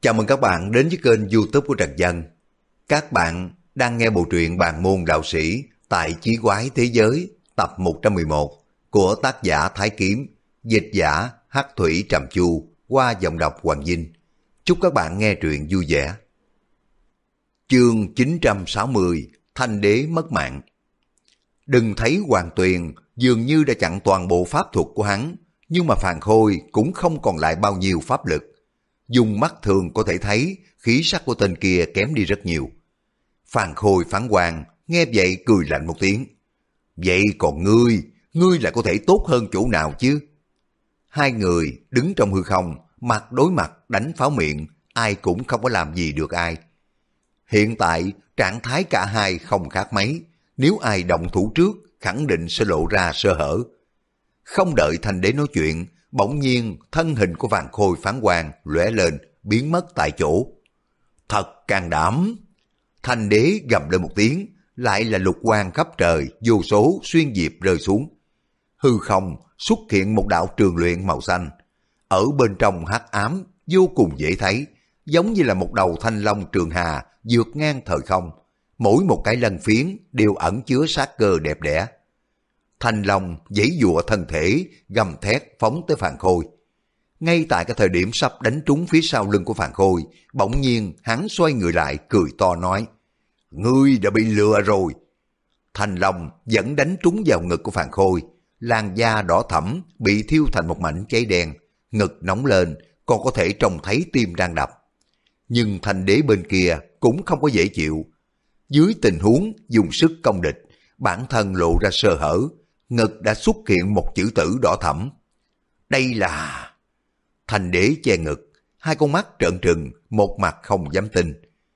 Chào mừng các bạn đến với kênh YouTube của Trần Dân. Các bạn đang nghe bộ truyện Bàn môn đạo sĩ tại Chí quái thế giới tập 111 của tác giả Thái Kiếm, dịch giả Hắc Thủy Trầm Chu qua giọng đọc Hoàng Vinh. Chúc các bạn nghe truyện vui vẻ. Chương 960 Thanh Đế mất mạng. Đừng thấy Hoàng Tuyền dường như đã chặn toàn bộ pháp thuật của hắn, nhưng mà Phàn Khôi cũng không còn lại bao nhiêu pháp lực. Dùng mắt thường có thể thấy khí sắc của tên kia kém đi rất nhiều. Phàn Khôi phán quan nghe vậy cười lạnh một tiếng. Vậy còn ngươi lại có thể tốt hơn chỗ nào chứ? Hai người đứng trong hư không, mặt đối mặt đánh pháo miệng, ai cũng không có làm gì được ai. Hiện tại trạng thái cả hai không khác mấy, nếu ai động thủ trước khẳng định sẽ lộ ra sơ hở. Không đợi Thanh Đế nói chuyện, bỗng nhiên thân hình của Phàn Khôi phán quan lóe lên, biến mất tại chỗ. Thật can đảm! Thanh Đế gầm lên một tiếng, lại là lục quang khắp trời, vô số xuyên diệp rơi xuống. Hư không xuất hiện một đạo trường luyện màu xanh. Ở bên trong hắc ám vô cùng dễ thấy, giống như là một đầu thanh long trường hà vượt ngang thời không. Mỗi một cái lân phiến đều ẩn chứa sát cơ đẹp đẽ. Thanh long giãy giụa thân thể, gầm thét phóng tới Phàn Khôi. Ngay tại cái thời điểm sắp đánh trúng phía sau lưng của Phàn Khôi, bỗng nhiên hắn xoay người lại cười to nói: Ngươi đã bị lừa rồi. Thanh long vẫn đánh trúng vào ngực của Phàn Khôi, làn da đỏ thẫm bị thiêu thành một mảnh cháy đen, ngực nóng lên, còn có thể trông thấy tim đang đập. Nhưng Thanh Đế bên kia cũng không có dễ chịu. Dưới tình huống dùng sức công địch, bản thân lộ ra sơ hở, ngực đã xuất hiện một chữ tử đỏ thẫm. Đây là... Thanh Đế che ngực, hai con mắt trợn trừng, một mặt không dám tin.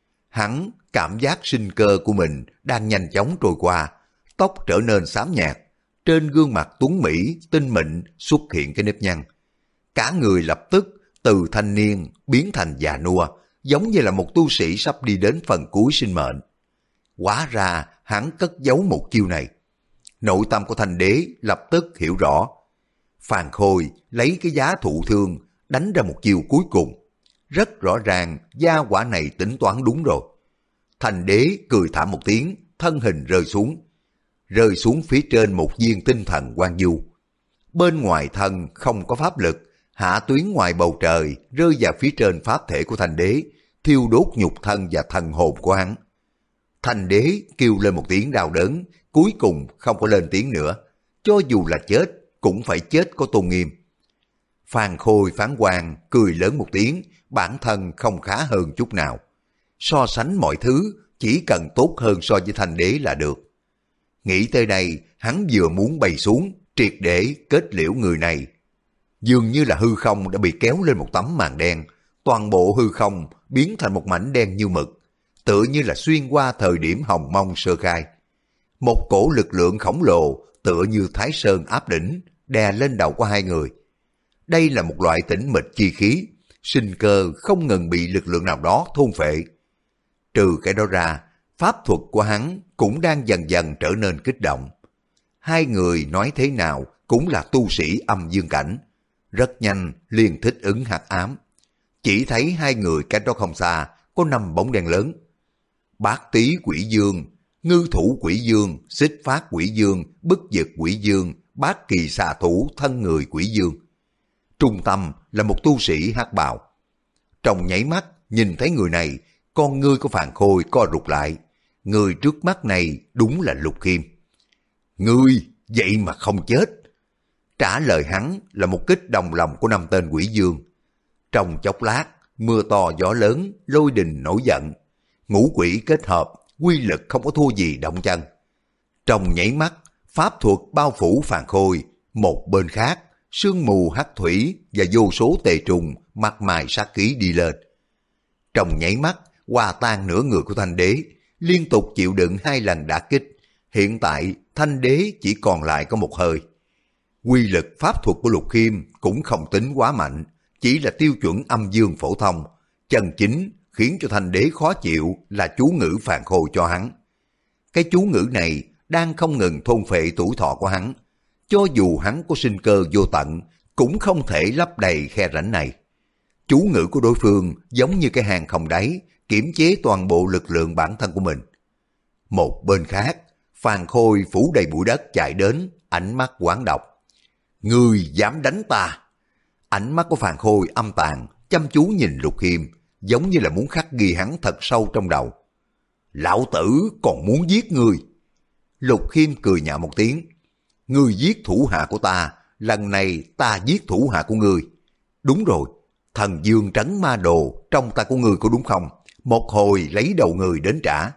Hắn cảm giác sinh cơ của mình đang nhanh chóng trôi qua, tóc trở nên xám nhạt, trên gương mặt tuấn mỹ tinh mịn xuất hiện cái nếp nhăn. Cả người lập tức từ thanh niên biến thành già nua, giống như là một tu sĩ sắp đi đến phần cuối sinh mệnh. Hóa ra hắn cất giấu một chiêu này. Nội tâm của Thanh Đế lập tức hiểu rõ. Phàn Khôi lấy cái giá thụ thương đánh ra một chiêu cuối cùng. Rất rõ ràng gia quả này tính toán đúng rồi. Thanh Đế cười thảm một tiếng, thân hình rơi xuống. Rơi xuống phía trên một viên tinh thần quang du. Bên ngoài thân không có pháp lực, hạ tuyến ngoài bầu trời rơi vào phía trên pháp thể của Thanh Đế, thiêu đốt nhục thân và thần hồn của hắn. Thanh Đế kêu lên một tiếng đau đớn, cuối cùng không có lên tiếng nữa. Cho dù là chết, cũng phải chết có tôn nghiêm. Phàn Khôi phán quan cười lớn một tiếng, bản thân không khá hơn chút nào. So sánh mọi thứ, chỉ cần tốt hơn so với Thanh Đế là được. Nghĩ tới đây, hắn vừa muốn bay xuống, triệt để kết liễu người này. Dường như là hư không đã bị kéo lên một tấm màn đen, toàn bộ hư không biến thành một mảnh đen như mực, tựa như là xuyên qua thời điểm hồng mông sơ khai. Một cổ lực lượng khổng lồ tựa như Thái Sơn áp đỉnh, đè lên đầu của hai người. Đây là một loại tĩnh mịch chi khí, sinh cơ không ngừng bị lực lượng nào đó thôn phệ. Trừ cái đó ra, pháp thuật của hắn cũng đang dần dần trở nên kích động. Hai người nói thế nào cũng là tu sĩ âm dương cảnh, rất nhanh liền thích ứng hắc ám. Chỉ thấy hai người cách đó không xa có 5 bóng đen lớn. Bát Tý Quỷ Dương, Ngư Thủ Quỷ Dương, Xích Phát Quỷ Dương, Bức Dực Quỷ Dương, Bát Kỳ Xà Thủ thân người Quỷ Dương. Trung tâm là một tu sĩ hắc bào. Trong nháy mắt nhìn thấy người này, con ngươi của Phàn Khôi co rụt lại. Người trước mắt này đúng là Lục Khiêm. Ngươi vậy mà không chết. Trả lời hắn là một kích đồng lòng của 5 tên Quỷ Dương. Trong chốc lát, mưa to gió lớn, lôi đình nổi giận. Ngũ quỷ kết hợp, quy lực không có thua gì động chân. Trong nháy mắt, pháp thuật bao phủ Phàn Khôi. Một bên khác, sương mù hắc thủy và vô số tề trùng mặt mày sát khí đi lên. Trong nháy mắt, hòa tan nửa người của Thanh Đế, liên tục chịu đựng 2 lần đả kích. Hiện tại, Thanh Đế chỉ còn lại có một hơi. Quy lực pháp thuật của Lục Khiêm cũng không tính quá mạnh, chỉ là tiêu chuẩn âm dương phổ thông. Chân chính khiến cho Thanh Đế khó chịu là chú ngữ Phàn Khôi cho hắn. Cái chú ngữ này đang không ngừng thôn phệ tuổi thọ của hắn. Cho dù hắn có sinh cơ vô tận, cũng không thể lấp đầy khe rãnh này. Chú ngữ của đối phương giống như cái hang không đáy, kiểm chế toàn bộ lực lượng bản thân của mình. Một bên khác, Phan Khôi phủ đầy bụi đất chạy đến, ánh mắt quán độc. Ngươi dám đánh ta? Ánh mắt của Phan Khôi âm tàn, chăm chú nhìn Lục Khiêm, giống như là muốn khắc ghi hắn thật sâu trong đầu. Lão tử còn muốn giết ngươi. Lục Khiêm cười nhạo một tiếng. Ngươi giết thủ hạ của ta, lần này ta giết thủ hạ của ngươi. Đúng rồi, thần dương trấn ma đồ trong tay của ngươi có đúng không? Một hồi lấy đầu ngươi đến trả.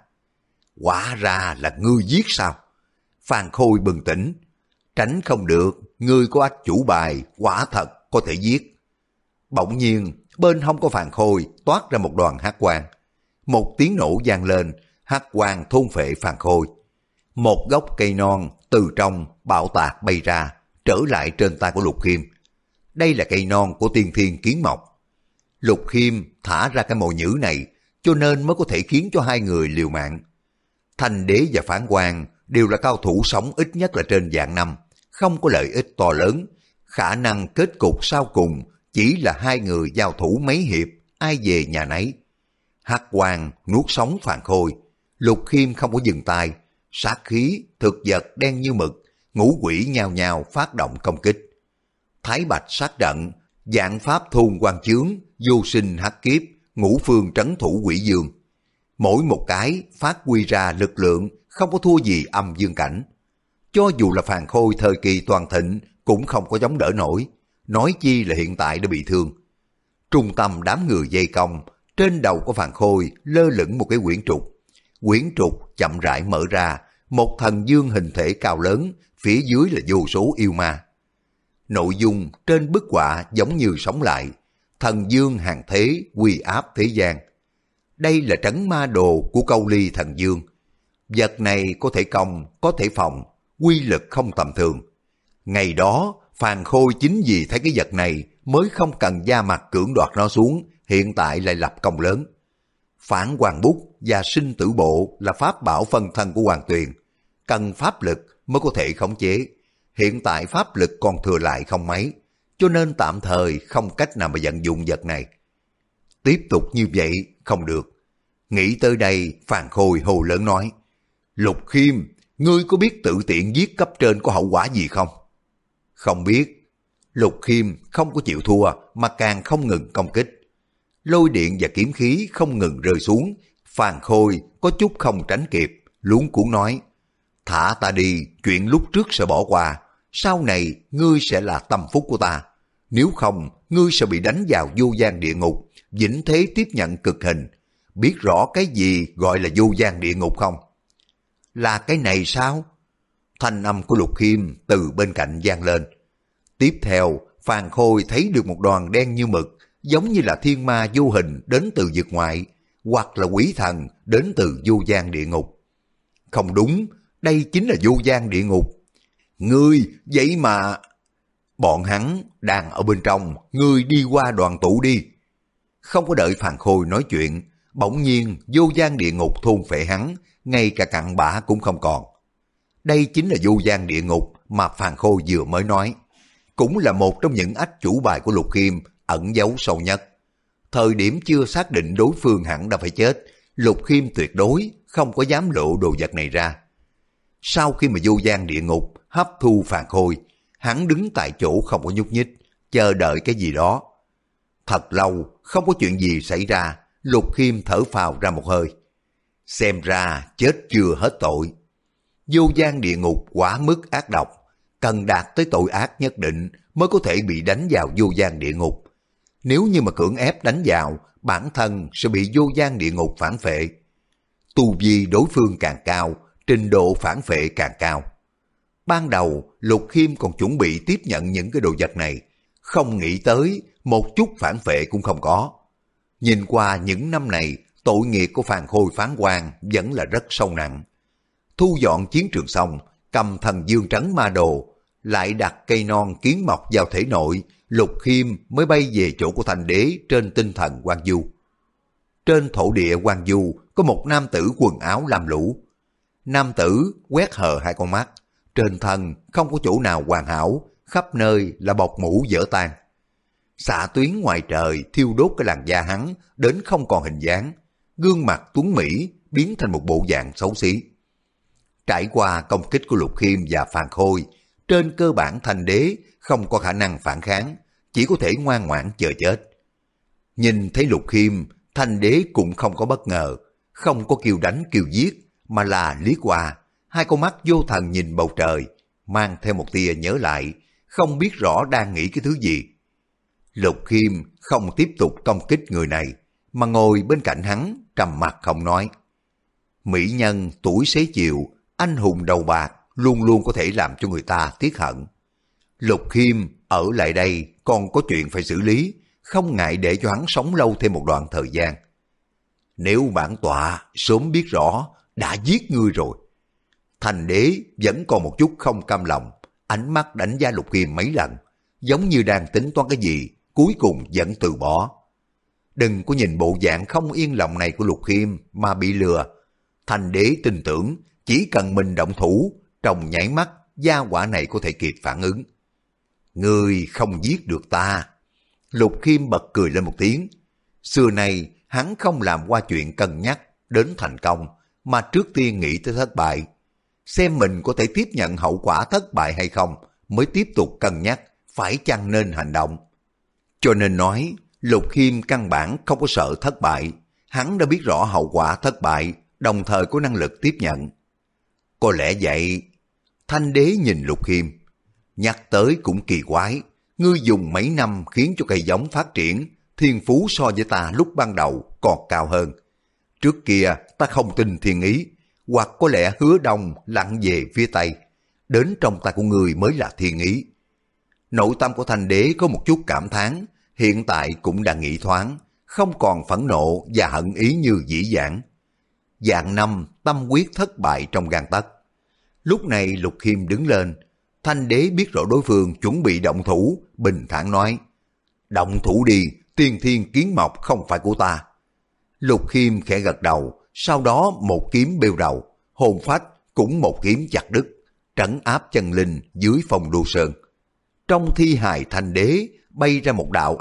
Quả ra là ngươi giết sao? Phan Khôi bừng tỉnh. Tránh không được, ngươi có ách chủ bài, quả thật có thể giết. Bỗng nhiên, bên hông của Phan Khôi toát ra một đoàn hắc quang. Một tiếng nổ vang lên, hắc quang thôn phệ Phan Khôi. Một gốc cây non từ trong bạo tạc bay ra, trở lại trên tay của Lục Khiêm. Đây là cây non của tiên thiên kiến mộc. Lục Khiêm thả ra cái mồi nhữ này, cho nên mới có thể khiến cho hai người liều mạng. Thanh Đế và Phản Quang đều là cao thủ sống ít nhất là trên vạn năm, không có lợi ích to lớn. Khả năng kết cục sau cùng chỉ là hai người giao thủ mấy hiệp, ai về nhà nấy. Hắc quang nuốt sống Phan Khôi. Lục Khiêm không có dừng tay, sát khí, thực vật đen như mực, ngũ quỷ nhao nhao phát động công kích. Thái Bạch sát trận, vạn pháp thôn quan chướng, vô sinh hắc kiếp, ngũ phương trấn thủ quỷ dương. Mỗi một cái phát huy ra lực lượng không có thua gì âm dương cảnh. Cho dù là Phan Khôi thời kỳ toàn thịnh cũng không có chống đỡ nổi, nói chi là hiện tại đã bị thương. Trung tâm đám người dây công, trên đầu của Phan Khôi lơ lửng một cái quyển trục. Quyển trục chậm rãi mở ra, một thần dương hình thể cao lớn, phía dưới là vô số yêu ma. Nội dung trên bức họa giống như sống lại, thần dương hàng thế uy áp thế gian. Đây là trấn ma đồ của Câu Ly thần dương. Vật này có thể công, có thể phòng, quy lực không tầm thường. Ngày đó, Phan Khôi chính vì thấy cái vật này mới không cần da mặt cưỡng đoạt nó xuống, hiện tại lại lập công lớn. Phản Hoàng Bút và Sinh Tử Bộ là pháp bảo phân thân của Hoàng Tuyền, cần pháp lực mới có thể khống chế. Hiện tại pháp lực còn thừa lại không mấy, cho nên tạm thời không cách nào mà vận dụng vật này. Tiếp tục như vậy không được. Nghĩ tới đây, Phan Khôi hồ lớn nói, Lục Khiêm, ngươi có biết tự tiện giết cấp trên có hậu quả gì không? Không biết. Lục Khiêm không có chịu thua mà càng không ngừng công kích. Lôi điện và kiếm khí không ngừng rơi xuống. Phan Khôi có chút không tránh kịp, luống cuống nói, thả ta đi, chuyện lúc trước sẽ bỏ qua, sau này ngươi sẽ là tâm phúc của ta. Nếu không, ngươi sẽ bị đánh vào vô gian địa ngục, vĩnh thế tiếp nhận cực hình. Biết rõ cái gì gọi là vô gian địa ngục không? Là cái này sao? Thanh âm của Lục Khiêm từ bên cạnh vang lên. Tiếp theo, Phan Khôi thấy được một đoàn đen như mực, giống như là thiên ma vô hình đến từ vực ngoại, hoặc là quỷ thần đến từ vô gian địa ngục. Không đúng, đây chính là vô gian địa ngục. Ngươi, vậy mà... Bọn hắn đang ở bên trong, ngươi đi qua đoàn tụ đi. Không có đợi Phan Khôi nói chuyện, bỗng nhiên vô gian địa ngục thôn phệ hắn, ngay cả cặn bã cũng không còn. Đây chính là vô gian địa ngục mà Phan Khôi vừa mới nói. Cũng là một trong những ách chủ bài của Lục Khiêm ẩn giấu sâu nhất. Thời điểm chưa xác định đối phương hẳn đã phải chết, Lục Khiêm tuyệt đối không có dám lộ đồ vật này ra. Sau khi mà vô gian địa ngục hấp thu Phan Khôi, hắn đứng tại chỗ không có nhúc nhích, chờ đợi cái gì đó. Thật lâu, không có chuyện gì xảy ra, Lục Khiêm thở phào ra một hơi. Xem ra chết chưa hết tội. Vô gian địa ngục quá mức ác độc, cần đạt tới tội ác nhất định mới có thể bị đánh vào vô gian địa ngục. Nếu như mà cưỡng ép đánh vào, bản thân sẽ bị vô gian địa ngục phản phệ. Tu vi đối phương càng cao, trình độ phản phệ càng cao. Ban đầu, Lục Khiêm còn chuẩn bị tiếp nhận những cái đồ vật này, không nghĩ tới một chút phản phệ cũng không có. Nhìn qua những năm này, tội nghiệp của Phan Khôi Phán Quan vẫn là rất sâu nặng. Thu dọn chiến trường xong, cầm thần dương trấn ma đồ, lại đặt cây non kiến mọc vào thể nội, Lục Khiêm mới bay về chỗ của Thanh Đế trên tinh thần Hoang Du. Trên thổ địa Hoang Du có một nam tử quần áo lam lũ. Nam tử quét hờ hai con mắt, trên thân không có chỗ nào hoàn hảo, khắp nơi là bọc mũ dở tan. Xạ tuyến ngoài trời thiêu đốt cái làn da hắn đến không còn hình dáng, gương mặt tuấn mỹ biến thành một bộ dạng xấu xí. Trải qua công kích của Lục Khiêm và Phàn Khôi, trên cơ bản Thanh Đế không có khả năng phản kháng, chỉ có thể ngoan ngoãn chờ chết. Nhìn thấy Lục Khiêm, Thanh Đế cũng không có bất ngờ, không có kêu đánh kêu giết, mà là liếc qua, hai con mắt vô thần nhìn bầu trời, mang theo một tia nhớ lại, không biết rõ đang nghĩ cái thứ gì. Lục Khiêm không tiếp tục công kích người này, mà ngồi bên cạnh hắn, trầm mặc không nói. Mỹ nhân tuổi xế chiều, anh hùng đầu bạc, luôn luôn có thể làm cho người ta tiếc hận. Lục Khiêm ở lại đây còn có chuyện phải xử lý, không ngại để cho hắn sống lâu thêm một đoạn thời gian. Nếu bản tọa sớm biết rõ, đã giết ngươi rồi. Thành Đế vẫn còn một chút không cam lòng, ánh mắt đánh giá Lục Khiêm mấy lần, giống như đang tính toán cái gì, cuối cùng vẫn từ bỏ. Đừng có nhìn bộ dạng không yên lòng này của Lục Khiêm mà bị lừa. Thành Đế tin tưởng, chỉ cần mình động thủ, trong nháy mắt, gia hỏa này có thể kịp phản ứng. Ngươi không giết được ta. Lục Khiêm bật cười lên một tiếng. Xưa nay, hắn không làm qua chuyện cân nhắc đến thành công, mà trước tiên nghĩ tới thất bại. Xem mình có thể tiếp nhận hậu quả thất bại hay không, mới tiếp tục cân nhắc phải chăng nên hành động. Cho nên nói, Lục Khiêm căn bản không có sợ thất bại. Hắn đã biết rõ hậu quả thất bại, đồng thời có năng lực tiếp nhận. Có lẽ vậy. Thanh Đế nhìn Lục Khiêm. Nhắc tới cũng kỳ quái. Ngươi dùng mấy năm khiến cho cây giống phát triển, thiên phú so với ta lúc ban đầu còn cao hơn. Trước kia ta không tin thiên ý, hoặc có lẽ Hứa Đông lặn về phía Tây. Đến trong tay của ngươi mới là thiên ý. Nội tâm của Thanh Đế có một chút cảm thán, hiện tại cũng đã nghĩ thoáng, không còn phẫn nộ và hận ý như dĩ vãng. Dạng năm tâm quyết thất bại trong gang tấc. Lúc này Lục Khiêm đứng lên, Thanh Đế biết rõ đối phương chuẩn bị động thủ, bình thản nói: động thủ đi, tiên thiên kiến mộc không phải của ta. Lục Khiêm khẽ gật đầu, sau đó một kiếm bêu đầu, hồn phách cũng một kiếm chặt đứt, trấn áp chân linh dưới Phong Đô Sơn. Trong thi hài Thanh Đế bay ra một đạo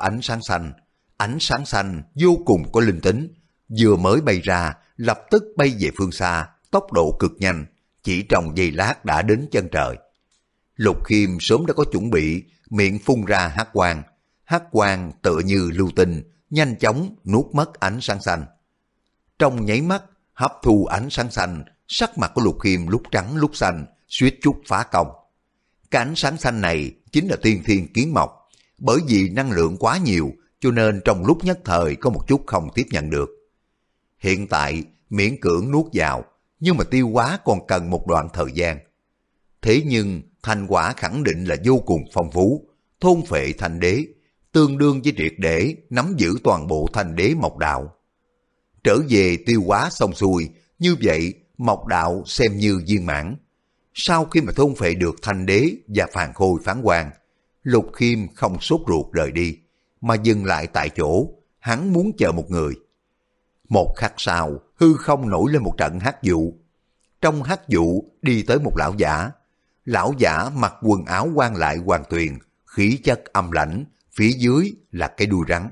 ánh sáng xanh vô cùng có linh tính, vừa mới bay ra lập tức bay về phương xa, tốc độ cực nhanh, chỉ trong giây lát đã đến chân trời. Lục Khiêm sớm đã có chuẩn bị, miệng phun ra hắc quang tựa như lưu tinh, nhanh chóng nuốt mất ánh sáng xanh. Trong nháy mắt hấp thu ánh sáng xanh, sắc mặt của Lục Khiêm lúc trắng lúc xanh, suýt chút phá công. Cái ánh sáng xanh này chính là tiên thiên kiến mộc, bởi vì năng lượng quá nhiều, cho nên trong lúc nhất thời có một chút không tiếp nhận được. Hiện tại miễn cưỡng nuốt vào, nhưng mà tiêu hóa còn cần một đoạn thời gian. Thế nhưng thành quả khẳng định là vô cùng phong phú, thôn phệ Thanh Đế, tương đương với triệt để nắm giữ toàn bộ Thanh Đế Mộc Đạo. Trở về tiêu hóa xong xuôi, như vậy Mộc Đạo xem như viên mãn. Sau khi mà thôn phệ được Thanh Đế và Phàn Khôi phán quan, Lục Khiêm không sốt ruột rời đi, mà dừng lại tại chỗ, hắn muốn chờ một người. Một khắc sau, hư không nổi lên một trận hắc vụ. Trong hắc vụ đi tới một lão giả. Lão giả mặc quần áo quan lại hoàng tuyền, khí chất âm lãnh, phía dưới là cái đuôi rắn.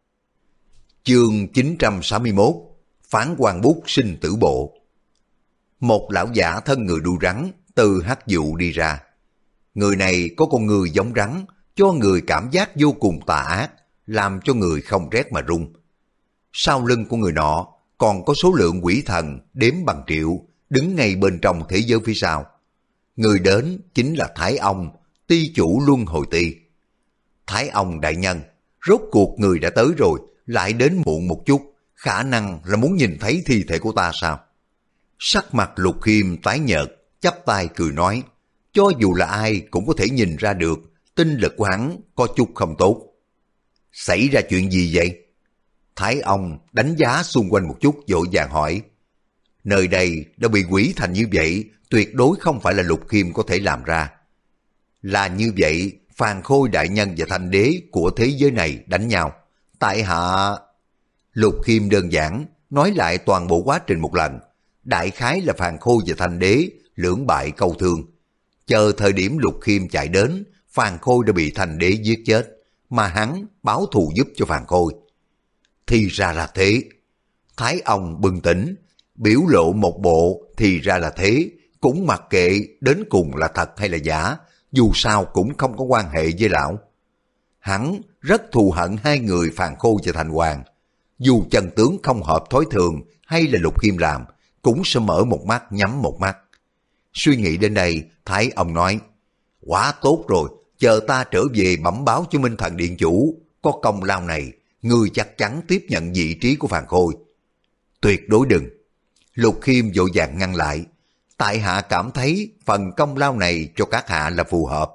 Chương 961, Phán quan bút sinh tử bộ. Một lão giả thân người đuôi rắn từ hắc vụ đi ra. Người này có con người giống rắn, cho người cảm giác vô cùng tà ác, làm cho người không rét mà run. Sau lưng của người nọ còn có số lượng quỷ thần đếm bằng triệu, đứng ngay bên trong thế giới phía sau. Người đến chính là Thái Ông, ty chủ Luân Hồi Ti. Thái Ông đại nhân, rốt cuộc người đã tới rồi, lại đến muộn một chút, khả năng là muốn nhìn thấy thi thể của ta sao? Sắc mặt Lục Khiêm tái nhợt, chắp tay cười nói, cho dù là ai cũng có thể nhìn ra được, tinh lực của hắn có chút không tốt. Xảy ra chuyện gì vậy? Thái Ông đánh giá xung quanh một chút vội vàng hỏi. Nơi đây đã bị quỷ thành như vậy, tuyệt đối không phải là Lục Khiêm có thể làm ra. Là như vậy, Phàn Khôi đại nhân và Thanh Đế của thế giới này đánh nhau. Tại hạ... Lục Khiêm đơn giản nói lại toàn bộ quá trình một lần. Đại khái là Phàn Khôi và Thanh Đế lưỡng bại câu thương. Chờ thời điểm Lục Khiêm chạy đến, Phàn Khôi đã bị Thanh Đế giết chết. mà hắn báo thù giúp cho Phàn Khôi. Thì ra là thế. Thái ông bừng tỉnh, biểu lộ một bộ thì ra là thế, cũng mặc kệ đến cùng là thật hay là giả, dù sao cũng không có quan hệ với lão. Hắn rất thù hận hai người Phàn Khôi và Thành Hoàng. Dù chân tướng không hợp thói thường hay là Lục Khiêm làm, cũng sẽ mở một mắt nhắm một mắt. Suy nghĩ đến đây, Thái ông nói, quá tốt rồi, chờ ta trở về bẩm báo cho Minh Thần Điện Chủ, có công lao này, ngươi chắc chắn tiếp nhận vị trí của Phàn Khôi. Tuyệt đối đừng. Lục Khiêm vội vàng ngăn lại, tại hạ cảm thấy phần công lao này cho các hạ là phù hợp.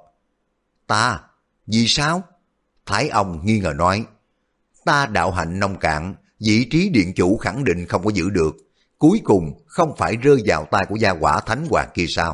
Ta? Vì sao? Thái ông nghi ngờ nói, ta đạo hạnh nông cạn, vị trí điện chủ khẳng định không có giữ được, cuối cùng không phải rơi vào tay của gia quả Thánh Hoàng kia sao?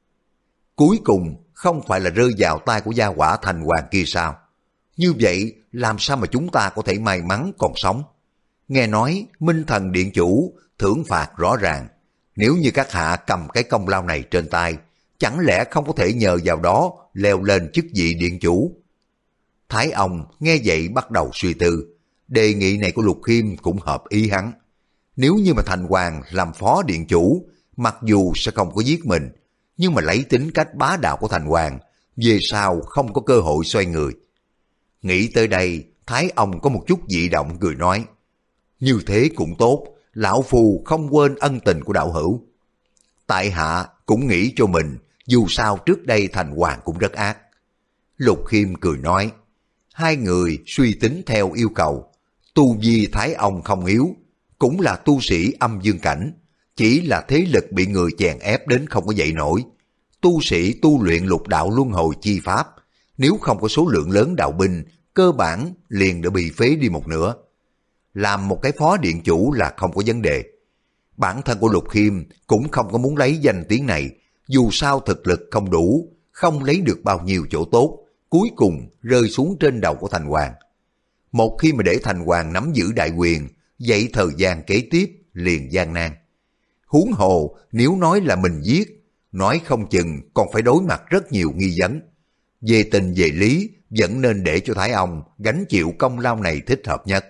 Cuối cùng không phải là rơi vào tay của gia quả Thành Hoàng kia sao? Như vậy làm sao mà chúng ta có thể may mắn còn sống? Nghe nói Minh Thần Điện Chủ thưởng phạt rõ ràng, nếu như các hạ cầm cái công lao này trên tay, chẳng lẽ không có thể nhờ vào đó leo lên chức vị điện chủ? Thái ông nghe vậy bắt đầu suy tư, đề nghị này của Lục Khiêm cũng hợp ý hắn. Nếu như mà Thành Hoàng làm phó điện chủ, mặc dù sẽ không có giết mình, nhưng mà lấy tính cách bá đạo của Thành Hoàng, về sau không có cơ hội xoay người. Nghĩ tới đây, Thái ông có một chút dị động cười nói, như thế cũng tốt, lão phu không quên ân tình của đạo hữu. Tại hạ cũng nghĩ cho mình, dù sao trước đây Thành Hoàng cũng rất ác. Lục Khiêm cười nói, hai người suy tính theo yêu cầu, tu vi Thái ông không yếu, cũng là tu sĩ âm dương cảnh, chỉ là thế lực bị người chèn ép đến không có dậy nổi. Tu sĩ tu luyện lục đạo luân hồi chi pháp, nếu không có số lượng lớn đạo binh, cơ bản liền đã bị phế đi một nửa. Làm một cái phó điện chủ là không có vấn đề. Bản thân của Lục Khiêm cũng không có muốn lấy danh tiếng này, dù sao thực lực không đủ, không lấy được bao nhiêu chỗ tốt, cuối cùng rơi xuống trên đầu của Thành Hoàng. Một khi mà để Thành Hoàng nắm giữ đại quyền, vậy thời gian kế tiếp liền gian nan. Huống hồ nếu nói là mình giết, nói không chừng còn phải đối mặt rất nhiều nghi vấn. Về tình về lý, vẫn nên để cho Thái ông gánh chịu công lao này thích hợp nhất.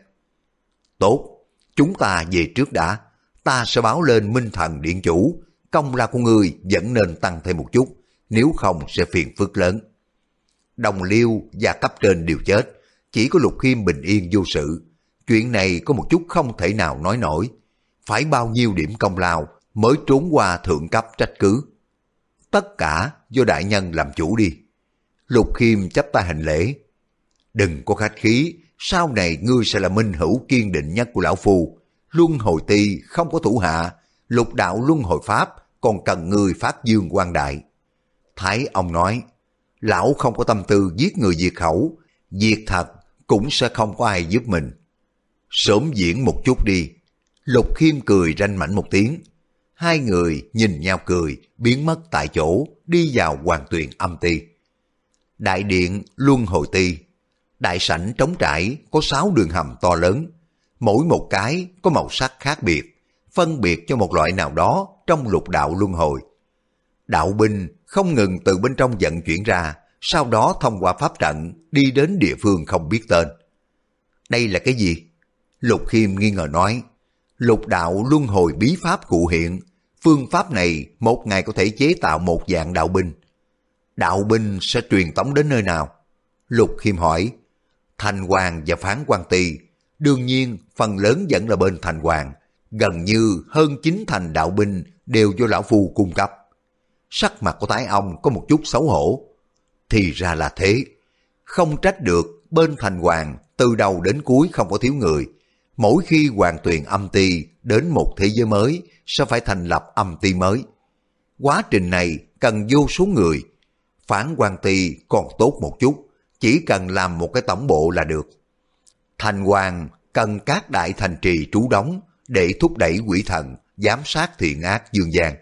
Tốt, chúng ta về trước đã, ta sẽ báo lên Minh Thần Điện Chủ, công lao của ngươi vẫn nên tăng thêm một chút, nếu không sẽ phiền phức lớn. Đồng Liêu và cấp trên đều chết, chỉ có Lục Khiêm bình yên vô sự. Chuyện này có một chút không thể nào nói nổi, phải bao nhiêu điểm công lao mới trốn qua thượng cấp trách cứ. Tất cả do đại nhân làm chủ đi. Lục Khiêm chắp tay hành lễ. Đừng có khách khí, sau này ngươi sẽ là minh hữu kiên định nhất của lão phu. Luân hồi ti không có thủ hạ, lục đạo luân hồi pháp còn cần ngươi phát dương quang đại. Thái ông nói, lão không có tâm tư giết người diệt khẩu, diệt thật cũng sẽ không có ai giúp mình. Sớm diễn một chút đi. Lục Khiêm cười ranh mảnh một tiếng. Hai người nhìn nhau cười, biến mất tại chỗ, đi vào Hoàng Tuyền Âm Ti. Đại điện Luân Hồi Ti. Đại sảnh trống trải có 6 đường hầm to lớn, mỗi một cái có màu sắc khác biệt, phân biệt cho một loại nào đó trong lục đạo luân hồi. Đạo binh không ngừng từ bên trong vận chuyển ra, sau đó thông qua pháp trận đi đến địa phương không biết tên. Đây là cái gì? Lục Khiêm nghi ngờ nói, lục đạo luân hồi bí pháp cụ hiện, phương pháp này một ngày có thể chế tạo một dạng đạo binh. Đạo binh sẽ truyền tống đến nơi nào? Lục Khiêm hỏi. Thành Hoàng và Phán Quan Ty, đương nhiên phần lớn vẫn là bên Thành Hoàng, gần như hơn 9 thành đạo binh đều do lão phu cung cấp. Sắc mặt của Thái ông có một chút xấu hổ. Thì ra là thế, không trách được, bên Thành Hoàng từ đầu đến cuối không có thiếu người. Mỗi khi Hoàng Tuyền Âm Ti đến một thế giới mới sẽ phải thành lập âm ti mới. Quá trình này cần vô số người. Phán Quan Ty còn tốt một chút, chỉ cần làm một cái tổng bộ là được. Thành Hoàng cần các đại thành trì trú đóng để thúc đẩy quỷ thần, giám sát thiện ác dương gian.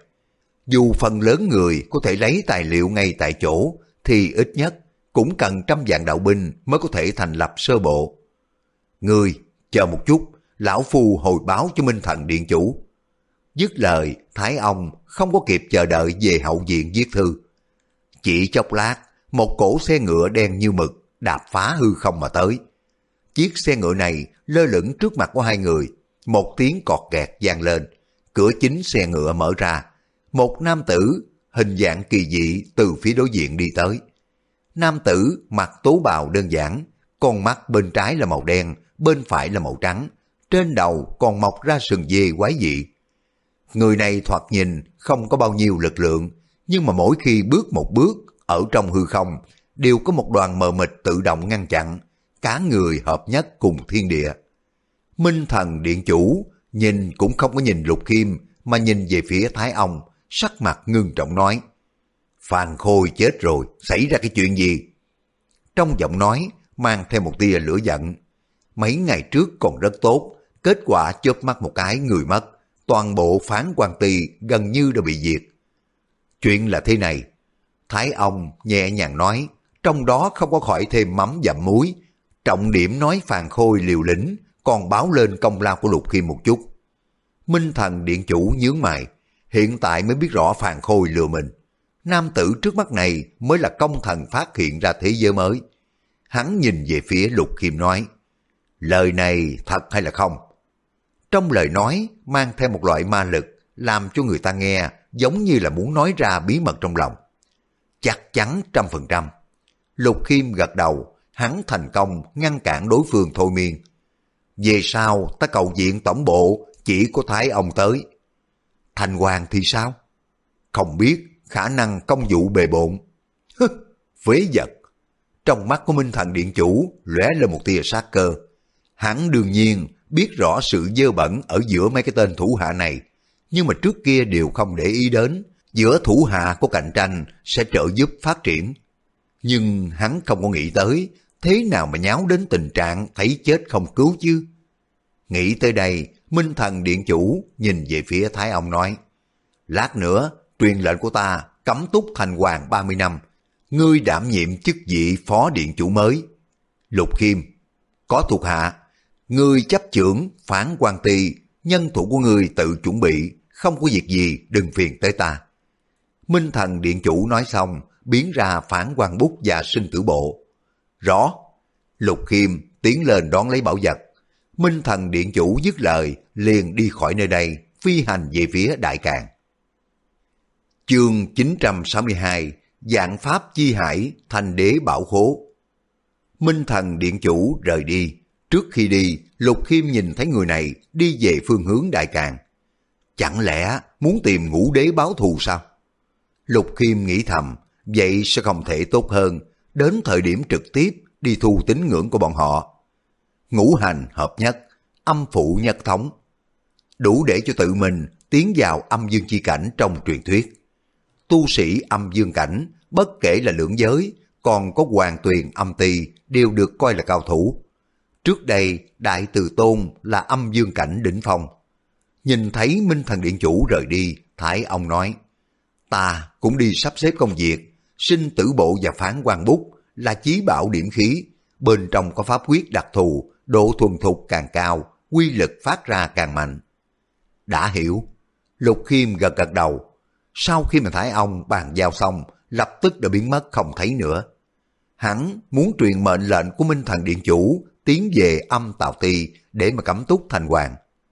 Dù phần lớn người có thể lấy tài liệu ngay tại chỗ, thì ít nhất cũng cần 100 vạn đạo binh mới có thể thành lập sơ bộ. Người, chờ một chút, lão phu hồi báo cho Minh Thần Điện Chủ. Dứt lời, Thái ông không có kịp chờ đợi về hậu viện viết thư. Chỉ chốc lát, một cỗ xe ngựa đen như mực đạp phá hư không mà tới. Chiếc xe ngựa này lơ lửng trước mặt của hai người, một tiếng cọt kẹt vang lên, cửa chính xe ngựa mở ra, một nam tử hình dạng kỳ dị từ phía đối diện đi tới. Nam tử mặc tố bào đơn giản, con mắt bên trái là màu đen, bên phải là màu trắng, trên đầu còn mọc ra sừng dê quái dị. Người này thoạt nhìn không có bao nhiêu lực lượng, nhưng mà mỗi khi bước một bước ở trong hư không đều có một đoàn mờ mịt tự động ngăn chặn, cả người hợp nhất cùng thiên địa. Minh Thần Điện Chủ nhìn cũng không có nhìn Lục Khiêm mà nhìn về phía Thái Ông, sắc mặt ngưng trọng nói: Phan Khôi chết rồi, xảy ra cái chuyện gì? Trong giọng nói mang theo một tia lửa giận. Mấy ngày trước còn rất tốt, kết quả chớp mắt một cái người mất, toàn bộ Phán Quan Ty gần như đã bị diệt. Chuyện là thế này, Thái Ông nhẹ nhàng nói, trong đó không có khỏi thêm mắm dặm muối, trọng điểm nói Phan Khôi liều lĩnh, còn báo lên công lao của Lục Khiêm một chút. Minh Thần Điện Chủ nhướng mày, hiện tại mới biết rõ Phan Khôi lừa mình. Nam tử trước mắt này mới là công thần phát hiện ra thế giới mới. Hắn nhìn về phía Lục Khiêm nói, lời này thật hay là không? Trong lời nói mang theo một loại ma lực, làm cho người ta nghe giống như là muốn nói ra bí mật trong lòng. Chắc chắn 100%. Lục Khiêm gật đầu, hắn thành công ngăn cản đối phương thôi miên. Về sau ta cầu viện tổng bộ chỉ có Thái ông tới. Thành Hoàng thì sao? Không biết, khả năng công vụ bề bộn. Phế vật. Trong mắt của Minh Thần Điện Chủ lóe lên một tia sát cơ. Hắn đương nhiên biết rõ sự dơ bẩn ở giữa mấy cái tên thủ hạ này, nhưng mà trước kia đều không để ý đến, giữa thủ hạ có cạnh tranh sẽ trợ giúp phát triển. Nhưng hắn không có nghĩ tới, thế nào mà nháo đến tình trạng thấy chết không cứu chứ. Nghĩ tới đây, Minh Thần Điện Chủ nhìn về phía Thái ông nói, lát nữa truyền lệnh của ta cấm túc Thành Hoàng 30 năm, ngươi đảm nhiệm chức vị phó điện chủ mới. Lục Khiêm, có thuộc hạ, ngươi chấp chưởng Phán Quan Ty, nhân thủ của ngươi tự chuẩn bị, không có việc gì đừng phiền tới ta. Minh Thần Điện Chủ nói xong, biến ra Phán Quan Bút và Sinh Tử Bộ. Rõ. Lục Khiêm tiến lên đón lấy bảo vật. Minh Thần Điện Chủ dứt lời, liền đi khỏi nơi đây, phi hành về phía Đại Càn. Chương 962, Vạn Pháp Chi Hải, Thành Đế Bảo Khố. Minh Thần Điện Chủ rời đi. Trước khi đi, Lục Khiêm nhìn thấy người này đi về phương hướng Đại Càn. Chẳng lẽ muốn tìm Ngũ Đế báo thù sao? Lục Khiêm nghĩ thầm, vậy sẽ không thể tốt hơn, đến thời điểm trực tiếp đi thu tín ngưỡng của bọn họ. Ngũ hành hợp nhất, âm phụ nhất thống, đủ để cho tự mình tiến vào âm dương chi cảnh trong truyền thuyết. Tu sĩ âm dương cảnh, bất kể là lưỡng giới, còn có Hoàng Tuyền âm ty đều được coi là cao thủ. Trước đây, Đại Từ Tôn là âm dương cảnh đỉnh phong. Nhìn thấy Minh Thần Điện Chủ rời đi, Thái ông nói, ta cũng đi sắp xếp công việc, Sinh Tử Bộ và Phán Quan Bút là chí bảo điểm khí, bên trong có pháp quyết đặc thù, độ thuần thục càng cao, quy lực phát ra càng mạnh. Đã hiểu. Lục Khiêm gật gật đầu. Sau khi mà Thái ông bàn giao xong, lập tức đã biến mất không thấy nữa. Hắn muốn truyền mệnh lệnh của Minh Thần Điện Chủ tiến về âm Tào Ti để mà cấm túc Thành Hoàng.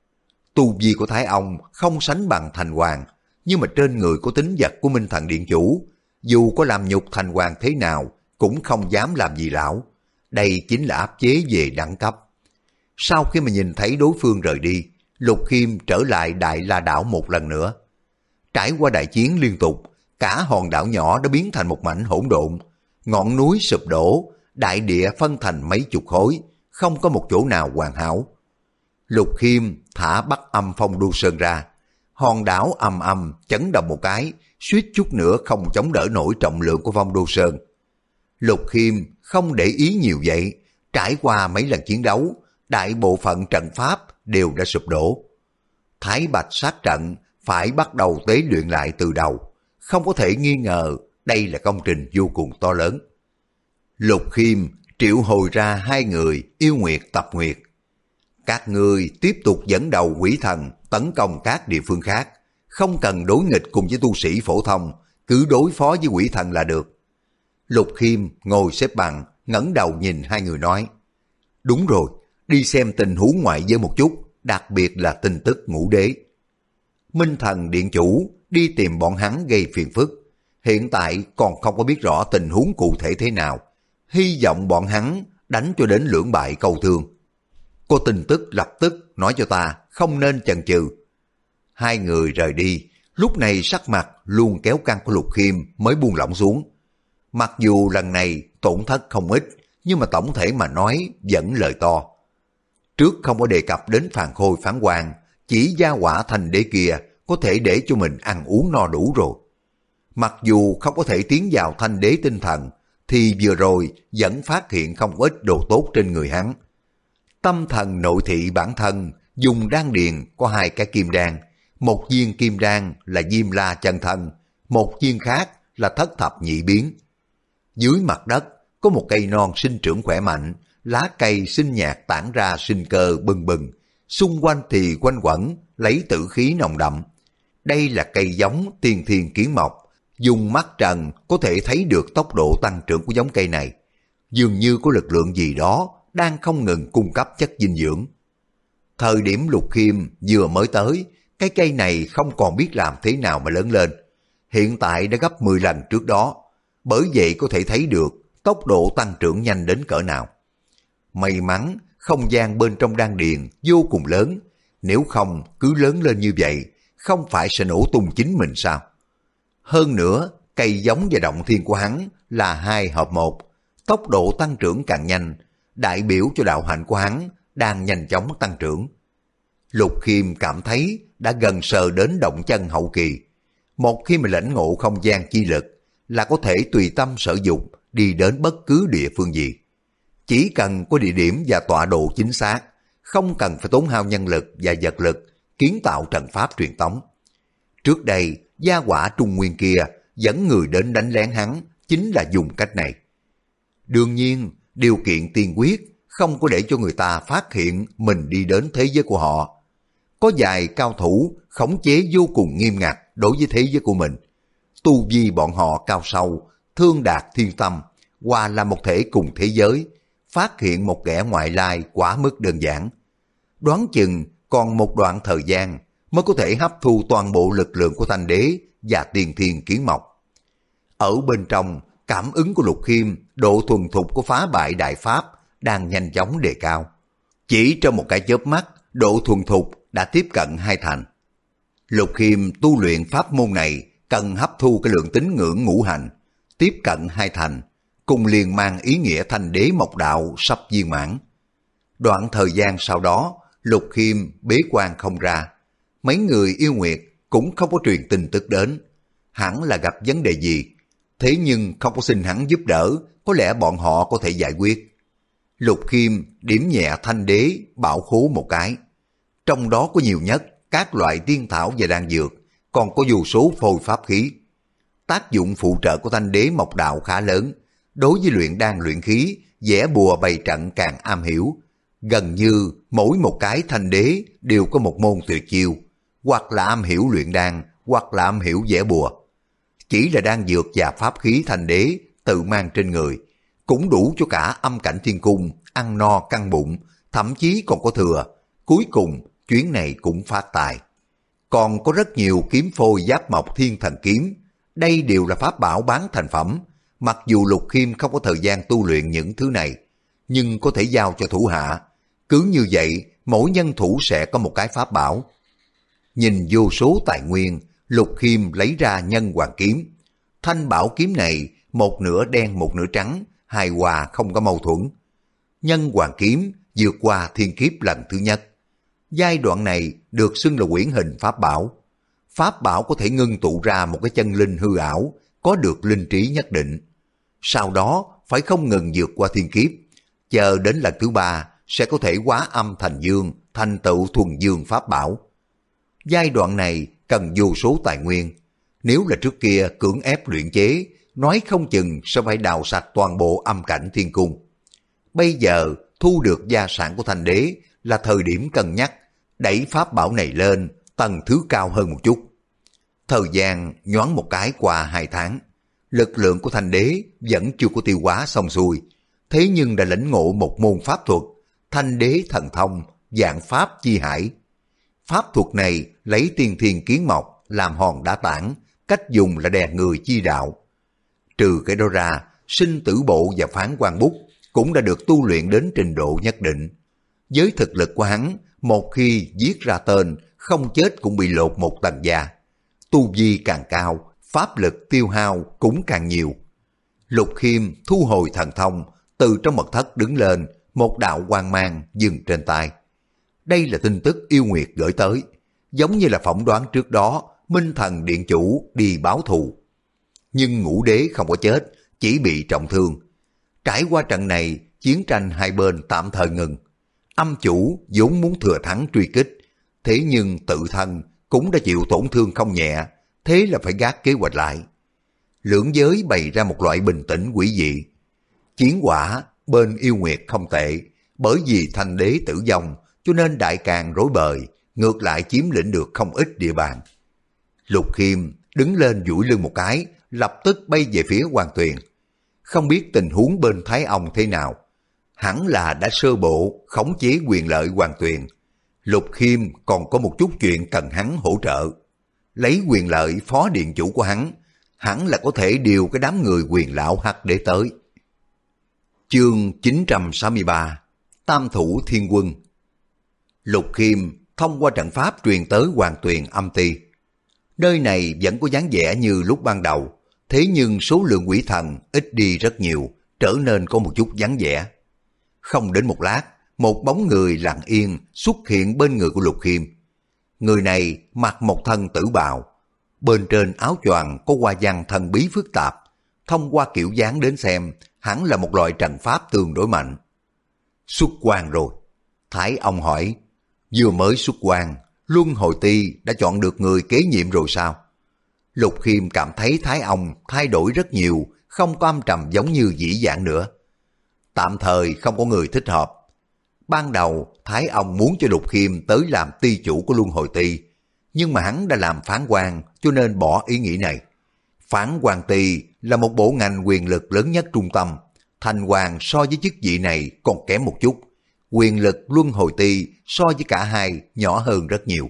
Tu vi của Thái ông không sánh bằng Thành Hoàng, nhưng mà trên người có tính vật của Minh Thần Điện Chủ, dù có làm nhục Thành Hoàng thế nào cũng không dám làm gì lão. Đây chính là áp chế về đẳng cấp. Sau khi mà nhìn thấy đối phương rời đi, Lục Khiêm trở lại Đại La Đảo một lần nữa. Trải qua đại chiến liên tục, cả hòn đảo nhỏ đã biến thành một mảnh hỗn độn, ngọn núi sụp đổ, đại địa phân thành mấy chục khối, không có một chỗ nào hoàn hảo. Lục Khiêm thả Bắc Âm Phong Đô Sơn ra, hòn đảo ầm ầm chấn động một cái, suýt chút nữa không chống đỡ nổi trọng lượng của Phong Đô Sơn. Lục Khiêm không để ý nhiều vậy, trải qua mấy lần chiến đấu, đại bộ phận trận pháp đều đã sụp đổ. Thái Bạch sát trận phải bắt đầu tế luyện lại từ đầu, không có thể nghi ngờ đây là công trình vô cùng to lớn. Lục Khiêm triệu hồi ra hai người Yêu Nguyệt Tập Nguyệt. Các ngươi tiếp tục dẫn đầu quỷ thần tấn công các địa phương khác, không cần đối nghịch cùng với tu sĩ phổ thông, cứ đối phó với quỷ thần là được. Lục Khiêm ngồi xếp bằng, ngẩng đầu nhìn hai người nói, đúng rồi, đi xem tình huống ngoại giới một chút, đặc biệt là tin tức ngũ đế. Minh Thần Điện Chủ đi tìm bọn hắn gây phiền phức, hiện tại còn không có biết rõ tình huống cụ thể thế nào, hy vọng bọn hắn đánh cho đến lưỡng bại câu thương. Có tin tức lập tức nói cho ta, không nên chần chừ. Hai người rời đi, lúc này sắc mặt luôn kéo căng của Lục Khiêm mới buông lỏng xuống. Mặc dù lần này tổn thất không ít, nhưng mà tổng thể mà nói vẫn lời to. Trước không có đề cập đến Phàn Khôi phán quan, chỉ gia hỏa thành đế kia có thể để cho mình ăn uống no đủ rồi. Mặc dù không có thể tiến vào thanh đế tinh thần, thì vừa rồi vẫn phát hiện không ít đồ tốt trên người hắn. Tâm thần nội thị bản thân dùng đan điền có 2 cái kim đan, một viên kim đan là Diêm La chân thân, một viên khác là Thất Thập Nhị biến. Dưới mặt đất có một cây non sinh trưởng khỏe mạnh, lá cây xinh nhạt tản ra sinh cơ bừng bừng, xung quanh thì quanh quẩn lấy tử khí nồng đậm. Đây là cây giống tiên thiên kiến mộc, dùng mắt trần có thể thấy được tốc độ tăng trưởng của giống cây này. Dường như có lực lượng gì đó đang không ngừng cung cấp chất dinh dưỡng. Thời điểm Lục Khiêm vừa mới tới, cái cây này không còn biết làm thế nào mà lớn lên. Hiện tại đã gấp 10 lần trước đó, bởi vậy có thể thấy được tốc độ tăng trưởng nhanh đến cỡ nào. May mắn không gian bên trong đan điền vô cùng lớn, nếu không cứ lớn lên như vậy, không phải sẽ nổ tung chính mình sao? Hơn nữa, cây giống và động thiên của hắn là 2 hợp 1, tốc độ tăng trưởng càng nhanh, đại biểu cho đạo hạnh của hắn đang nhanh chóng tăng trưởng. Lục Khiêm cảm thấy đã gần sờ đến động chân hậu kỳ. Một khi mà lãnh ngộ không gian chi lực là có thể tùy tâm sở dục đi đến bất cứ địa phương gì. Chỉ cần có địa điểm và tọa độ chính xác, không cần phải tốn hao nhân lực và vật lực kiến tạo trận pháp truyền tống. Trước đây, gia hỏa Trung Nguyên kia dẫn người đến đánh lén hắn chính là dùng cách này. Đương nhiên, điều kiện tiên quyết không có để cho người ta phát hiện mình đi đến thế giới của họ. Có vài cao thủ khống chế vô cùng nghiêm ngặt đối với thế giới của mình. Tu vi bọn họ cao sâu, thương đạt thiên tâm, hòa là một thể cùng thế giới, phát hiện một kẻ ngoại lai quá mức đơn giản. Đoán chừng còn một đoạn thời gian mới có thể hấp thu toàn bộ lực lượng của thanh đế và tiên thiên kiến mộc. Ở bên trong, cảm ứng của Lục Khiêm, độ thuần thục của phá bại đại pháp đang nhanh chóng đề cao. Chỉ trong một cái chớp mắt, độ thuần thục đã tiếp cận 2 thành. Lục Khiêm tu luyện pháp môn này cần hấp thu cái lượng tín ngưỡng ngũ hành, tiếp cận 2 thành, cùng liền mang ý nghĩa thanh đế mộc đạo sắp viên mãn. Đoạn thời gian sau đó, Lục Khiêm bế quan không ra, mấy người yêu nguyệt cũng không có truyền tin tức đến, hẳn là gặp vấn đề gì, thế nhưng không có xin hắn giúp đỡ, có lẽ bọn họ có thể giải quyết. Lục Khiêm điểm nhẹ thanh đế bảo khố một cái, trong đó có nhiều nhất các loại tiên thảo và đan dược, còn có vô số phôi pháp khí. Tác dụng phụ trợ của thanh đế mộc đạo khá lớn, đối với luyện đan luyện khí, vẽ bùa bày trận càng am hiểu. Gần như mỗi một cái thanh đế đều có một môn tuyệt chiêu, hoặc là am hiểu luyện đan, hoặc là am hiểu vẽ bùa. Chỉ là đan dược và pháp khí thanh đế tự mang trên người, cũng đủ cho cả âm cảnh thiên cung ăn no căng bụng, thậm chí còn có thừa. Cuối cùng chuyến này cũng phát tài. Còn có rất nhiều kiếm phôi giáp mộc thiên thần kiếm, đây đều là pháp bảo bán thành phẩm. Mặc dù Lục Khiêm không có thời gian tu luyện những thứ này, nhưng có thể giao cho thủ hạ. Cứ như vậy, mỗi nhân thủ sẽ có một cái pháp bảo. Nhìn vô số tài nguyên, Lục Khiêm lấy ra nhân hoàng kiếm. Thanh bảo kiếm này, một nửa đen một nửa trắng, hài hòa không có mâu thuẫn. Nhân hoàng kiếm vượt qua thiên kiếp lần thứ nhất. Giai đoạn này được xưng là quyển hình pháp bảo. Pháp bảo có thể ngưng tụ ra một cái chân linh hư ảo, có được linh trí nhất định. Sau đó phải không ngừng vượt qua thiên kiếp, chờ đến lần thứ 3 sẽ có thể hóa âm thành dương, thành tựu thuần dương pháp bảo. Giai đoạn này cần vô số tài nguyên. Nếu là trước kia cưỡng ép luyện chế, nói không chừng sẽ phải đào sạch toàn bộ âm cảnh thiên cung. Bây giờ thu được gia sản của thanh đế là thời điểm cân nhắc, đẩy pháp bảo này lên tầng thứ cao hơn một chút. Thời gian nhoáng một cái qua 2 tháng, lực lượng của thanh đế vẫn chưa có tiêu hóa xong xuôi. thế nhưng đã lĩnh ngộ một môn pháp thuật, Thanh Đế Thần Thông, Vạn Pháp Chi Hải. Pháp thuật này lấy tiên thiên kiến mộc làm hòn đá tảng, cách dùng là đè người chi đạo. Trừ cái đó ra, sinh tử bộ và phán quan bút cũng đã được tu luyện đến trình độ nhất định. Với thực lực của hắn, một khi viết ra tên, không chết cũng bị lột một tầng da. Tu vi càng cao, pháp lực tiêu hao cũng càng nhiều. Lục Khiêm thu hồi thần thông, từ trong mật thất đứng lên, một đạo quang mang dừng trên tay. Đây là tin tức yêu nguyệt gửi tới, giống như là phỏng đoán trước đó Minh Thần Điện Chủ đi báo thù. Nhưng Ngũ Đế không có chết, chỉ bị trọng thương. Trải qua trận này, chiến tranh hai bên tạm thời ngừng. Âm chủ vốn muốn thừa thắng truy kích, thế nhưng tự thân cũng đã chịu tổn thương không nhẹ, thế là phải gác kế hoạch lại. Lưỡng giới bày ra một loại bình tĩnh quỷ dị. Chiến quả bên yêu nguyệt không tệ, bởi vì Thanh Đế tử vong cho nên đại càng rối bời, ngược lại chiếm lĩnh được không ít địa bàn. Lục Khiêm đứng lên duỗi lưng một cái, lập tức bay về phía Hoàng Tuyền. Không biết tình huống bên Thái Ông thế nào, hẳn là đã sơ bộ khống chế quyền lợi Hoàng Tuyền. Lục Khiêm còn có một chút chuyện cần hắn hỗ trợ. Lấy quyền lợi phó điện chủ của hắn, hẳn là có thể điều cái đám người quyền lão Hắc Đế tới. Chương 963 Tam Thủ Thiên Quân. Lục Khiêm thông qua trận pháp truyền tới Hoàng Tuyền âm ti. Nơi này vẫn có dáng vẻ như lúc ban đầu, thế nhưng số lượng quỷ thần ít đi rất nhiều, trở nên có một chút vắng vẻ. Không đến một lát, một bóng người lặng yên xuất hiện bên người của Lục Khiêm. Người này mặc một thân tử bào, bên trên áo choàng có hoa văn thần bí phức tạp, thông qua kiểu dáng đến xem, hẳn là một loại trận pháp tương đối mạnh. Xuất quan rồi. Thái ông hỏi, vừa mới xuất quan, Luân Hồi Ti đã chọn được người kế nhiệm rồi sao? Lục Khiêm cảm thấy Thái ông thay đổi rất nhiều, không có âm trầm giống như dĩ vãng nữa. Tạm thời không có người thích hợp. Ban đầu Thái ông muốn cho Lục Khiêm tới làm ty chủ của Luân Hồi Ti, nhưng mà hắn đã làm phán quan cho nên bỏ ý nghĩ này. Phán quan ty là một bộ ngành quyền lực lớn nhất trung tâm, thành hoàng so với chức vị này còn kém một chút. Quyền lực Luân Hồi Ti so với cả hai nhỏ hơn rất nhiều.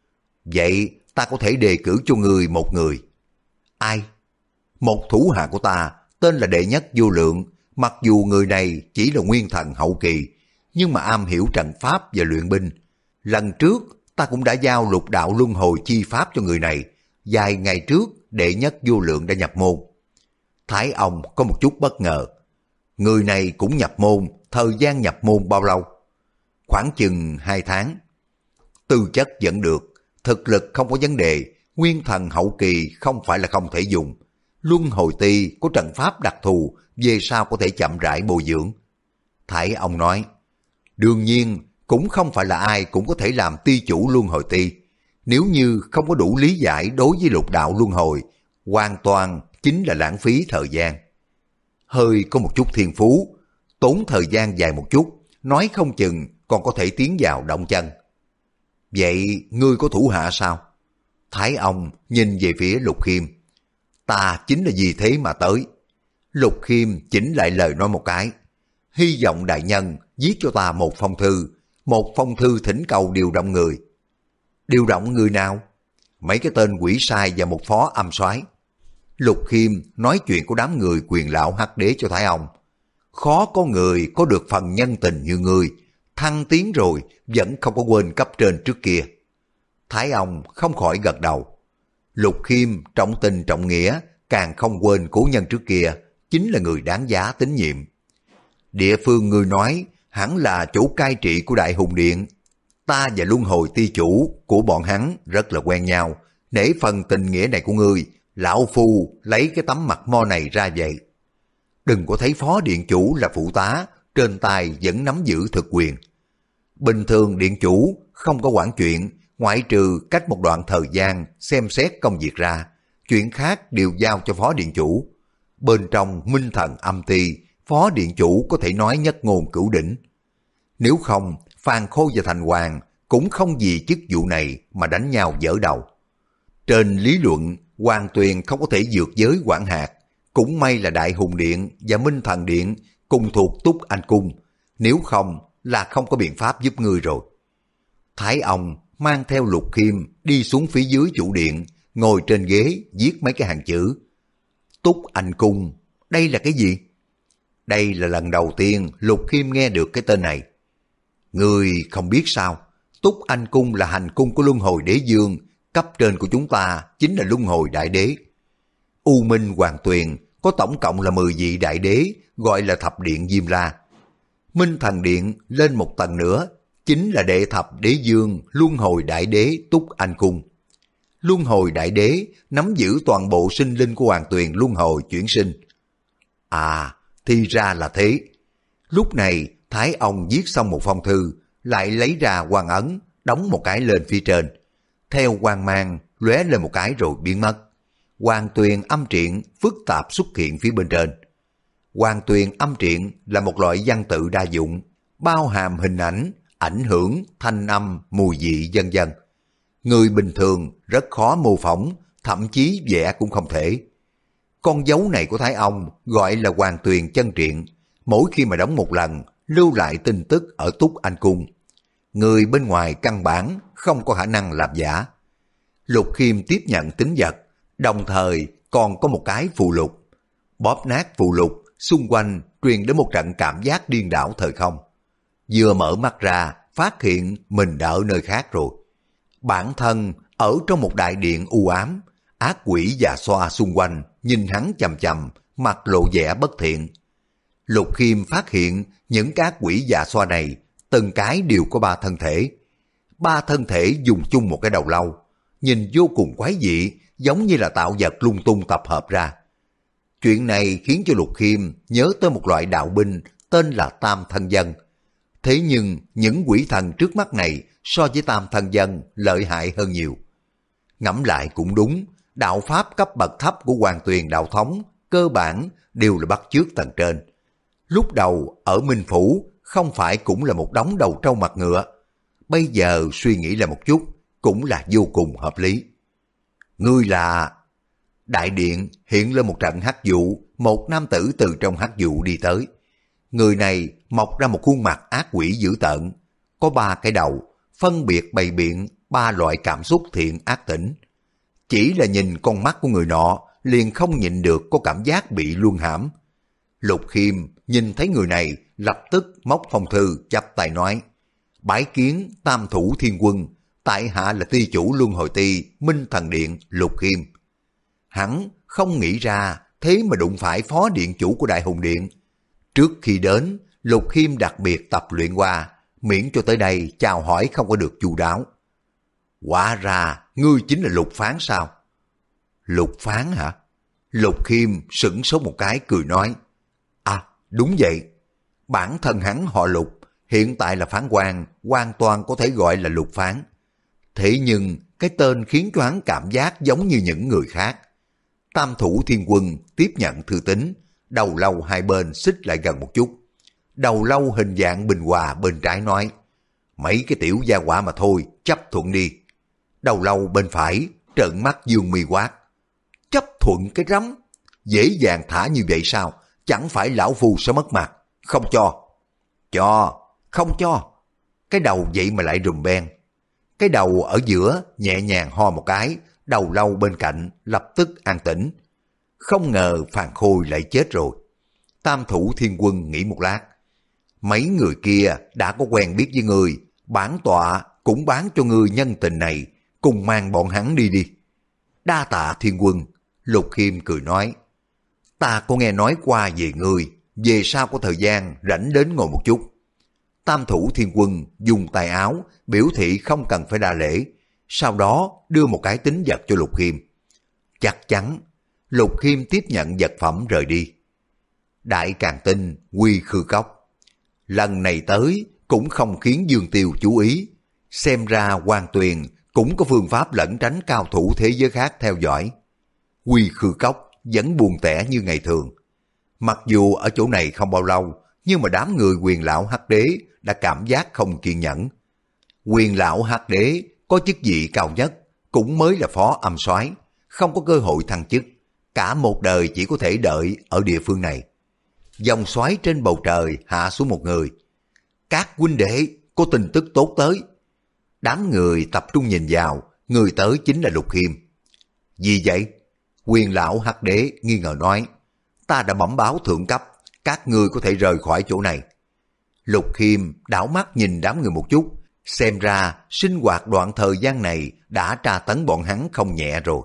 Vậy ta có thể đề cử cho người một người. Ai? Một thủ hạ của ta tên là Đệ Nhất Vô Lượng. Mặc dù người này chỉ là nguyên thần hậu kỳ, nhưng mà am hiểu trận pháp và luyện binh. Lần trước ta cũng đã giao lục đạo luân hồi chi pháp cho người này. Vài ngày trước Đệ Nhất Vô Lượng đã nhập môn. Thái ông có một chút bất ngờ. Người này cũng nhập môn, thời gian nhập môn bao lâu? Khoảng chừng 2 tháng. Tư chất vẫn được, thực lực không có vấn đề, nguyên thần hậu kỳ không phải là không thể dùng. Luân Hồi Ti có trận pháp đặc thù, về sau có thể chậm rãi bồi dưỡng. Thái ông nói, đương nhiên cũng không phải là ai cũng có thể làm ty chủ Luân Hồi Ti. Nếu như không có đủ lý giải đối với lục đạo luân hồi, hoàn toàn chính là lãng phí thời gian. Hơi có một chút thiên phú, tốn thời gian dài một chút, nói không chừng còn có thể tiến vào động chân. Vậy ngươi có thủ hạ sao? Thái ông nhìn về phía Lục Khiêm. Ta chính là vì thế mà tới. Lục Khiêm chỉnh lại lời nói một cái. Hy vọng đại nhân viết cho ta một phong thư thỉnh cầu điều động người. Điều động người nào? Mấy cái tên quỷ sai và một phó âm soái. Lục Khiêm nói chuyện của đám người quyền lão Hắc Đế cho Thái ông. Khó có người có được phần nhân tình như ngươi, thăng tiến rồi vẫn không có quên cấp trên trước kia. Thái ông không khỏi gật đầu. Lục Khiêm trọng tình trọng nghĩa, càng không quên cố nhân trước kia, chính là người đáng giá tín nhiệm. Địa phương ngươi nói hẳn là chủ cai trị của Đại Hùng Điện. Ta và Luân Hồi Ti chủ của bọn hắn rất là quen nhau, nể phần tình nghĩa này của ngươi, lão phu lấy cái tấm mặt mo này ra vậy. Đừng có thấy phó điện chủ là phụ tá, trên tay vẫn nắm giữ thực quyền. Bình thường điện chủ không có quản chuyện, ngoại trừ cách một đoạn thời gian xem xét công việc ra, chuyện khác đều giao cho phó điện chủ. Bên trong Minh Thần âm ti, phó điện chủ có thể nói nhất ngôn cửu đỉnh. Nếu không, Phan Khô và Thành Hoàng cũng không vì chức vụ này mà đánh nhau dở đầu. Trên lý luận, Hoàng Tuyền không có thể vượt giới quản hạt, cũng may là Đại Hùng Điện và Minh Thần Điện cùng thuộc Túc Anh Cung, nếu không là không có biện pháp giúp ngươi rồi. Thái ông mang theo Lục Khiêm đi xuống phía dưới chủ điện, ngồi trên ghế viết mấy cái hàng chữ. Túc Anh Cung, đây là cái gì? Đây là lần đầu tiên Lục Khiêm nghe được cái tên này. Ngươi không biết sao, Túc Anh Cung là hành cung của Luân Hồi Đế Dương, cấp trên của chúng ta chính là Luân Hồi Đại Đế. U Minh Hoàng Tuyền có tổng cộng là 10 vị đại đế, gọi là Thập Điện Diêm La. Minh Thần Điện lên một tầng nữa, chính là Đệ Thập Đế Dương Luân Hồi Đại Đế Túc Anh Cung. Luân Hồi Đại Đế nắm giữ toàn bộ sinh linh của Hoàng Tuyền luân hồi chuyển sinh. À, thì ra là thế. Lúc này, Thái ông viết xong một phong thư, lại lấy ra quan ấn, đóng một cái lên phía trên. Theo quang mang, lóe lên một cái rồi biến mất. Hoàng Tuyền âm triện phức tạp xuất hiện phía bên trên. Hoàng Tuyền âm triện là một loại văn tự đa dụng, bao hàm hình ảnh, ảnh hưởng, thanh âm, mùi vị vân vân. Người bình thường rất khó mô phỏng, thậm chí vẽ cũng không thể. Con dấu này của Thái ông gọi là Hoàng Tuyền chân triện, mỗi khi mà đóng một lần, lưu lại tin tức ở Túc Anh Cung. Người bên ngoài căn bản không có khả năng làm giả. Lục Khiêm tiếp nhận tín vật, đồng thời còn có một cái phù lục. Bóp nát phù lục, xung quanh truyền đến một trận cảm giác điên đảo thời không. Vừa mở mắt ra, phát hiện mình đã ở nơi khác rồi. Bản thân ở trong một đại điện u ám, ác quỷ già xoa xung quanh, nhìn hắn chằm chằm, mặt lộ vẻ bất thiện. Lục Khiêm phát hiện những cái ác quỷ già xoa này, từng cái đều có 3 thân thể. 3 thân thể dùng chung một cái đầu lâu, nhìn vô cùng quái dị, giống như là tạo vật lung tung tập hợp ra. Chuyện này khiến cho Lục Khiêm nhớ tới một loại đạo binh tên là Tam Thân Dân. Thế nhưng những quỷ thần trước mắt này so với Tam Thân Dân lợi hại hơn nhiều. Ngẫm lại cũng đúng, đạo pháp cấp bậc thấp của Hoàng Tuyền đạo thống cơ bản đều là bắt chước tầng trên. Lúc đầu ở Minh Phủ không phải cũng là một đống đầu trâu mặt ngựa. Bây giờ suy nghĩ lại một chút cũng là vô cùng hợp lý. Ngươi là... Đại điện hiện lên một trận hắc vụ, một nam tử từ trong hắc vụ đi tới. Người này mọc ra một khuôn mặt ác quỷ dữ tợn, có 3 cái đầu, phân biệt bày biện 3 loại cảm xúc thiện ác tỉnh. Chỉ là nhìn con mắt của người nọ liền không nhịn được có cảm giác bị luân hãm. Lục Khiêm nhìn thấy người này lập tức móc phong thư chắp tay nói: bái kiến Tam Thủ Thiên Quân, tại hạ là ty chủ Luân Hồi Ty Minh Thần Điện Lục Khiêm. Hắn không nghĩ ra thế mà đụng phải phó điện chủ của Đại Hùng Điện. Trước khi đến, Lục Khiêm đặc biệt tập luyện qua, miễn cho tới đây chào hỏi không có được chu đáo. Hóa ra ngươi chính là Lục Phán sao? Lục Phán hả? Lục Khiêm sững sốt một cái cười nói: À, đúng vậy. Bản thân hắn họ Lục, hiện tại là phán quan, hoàn toàn có thể gọi là Lục Phán. Thế nhưng cái tên khiến cho hắn cảm giác giống như những người khác. Tam Thủ Thiên Quân tiếp nhận thư tín, đầu lâu hai bên xích lại gần một chút. Đầu lâu hình dạng bình hòa bên trái nói: mấy cái tiểu gia hỏa mà thôi, chấp thuận đi. Đầu lâu bên phải trợn mắt dương mi quát: chấp thuận cái rắm, dễ dàng thả như vậy sao? Chẳng phải lão phu sẽ mất mặt? Không cho. Cho, không cho. Cái đầu vậy mà lại rùm beng. Cái đầu ở giữa nhẹ nhàng ho một cái, đầu lâu bên cạnh lập tức an tĩnh. Không ngờ Phàn Khôi lại chết rồi. Tam Thủ Thiên Quân nghĩ một lát: mấy người kia đã có quen biết với người, bản tọa cũng bán cho ngươi nhân tình này, cùng mang bọn hắn đi đi. Đa tạ Thiên Quân. Lục Khiêm cười nói: ta có nghe nói qua về ngươi, về sau có thời gian rảnh đến ngồi một chút. Tam Thủ Thiên Quân dùng tay áo biểu thị không cần phải đa lễ, sau đó đưa một cái tín vật cho Lục Khiêm. Chắc chắn. Lục Khiêm tiếp nhận vật phẩm rời đi. Đại Càn Tinh Quy Khư Cốc. Lần này tới cũng không khiến Dương Tiêu chú ý. Xem ra Hoàng Tuyền cũng có phương pháp lẩn tránh cao thủ thế giới khác theo dõi. Quy Khư Cốc vẫn buồn tẻ như ngày thường. Mặc dù ở chỗ này không bao lâu, nhưng mà đám người Quyền Lão Hắc Đế đã cảm giác không kiên nhẫn. Quyền Lão Hắc Đế có chức vị cao nhất, cũng mới là phó âm soái, không có cơ hội thăng chức, cả một đời chỉ có thể đợi ở địa phương này. Dòng xoáy trên bầu trời hạ xuống một người. Các huynh đệ, có tin tức tốt tới. Đám người tập trung nhìn vào, người tới chính là Lục Khiêm. Gì vậy? Quyền lão Hắc Đế nghi ngờ nói. Ta đã bẩm báo thượng cấp, các ngươi có thể rời khỏi chỗ này. Lục Khiêm đảo mắt nhìn đám người một chút, xem ra sinh hoạt đoạn thời gian này đã tra tấn bọn hắn không nhẹ rồi.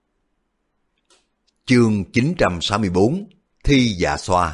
Chương 964 Thi Dạ Xoa.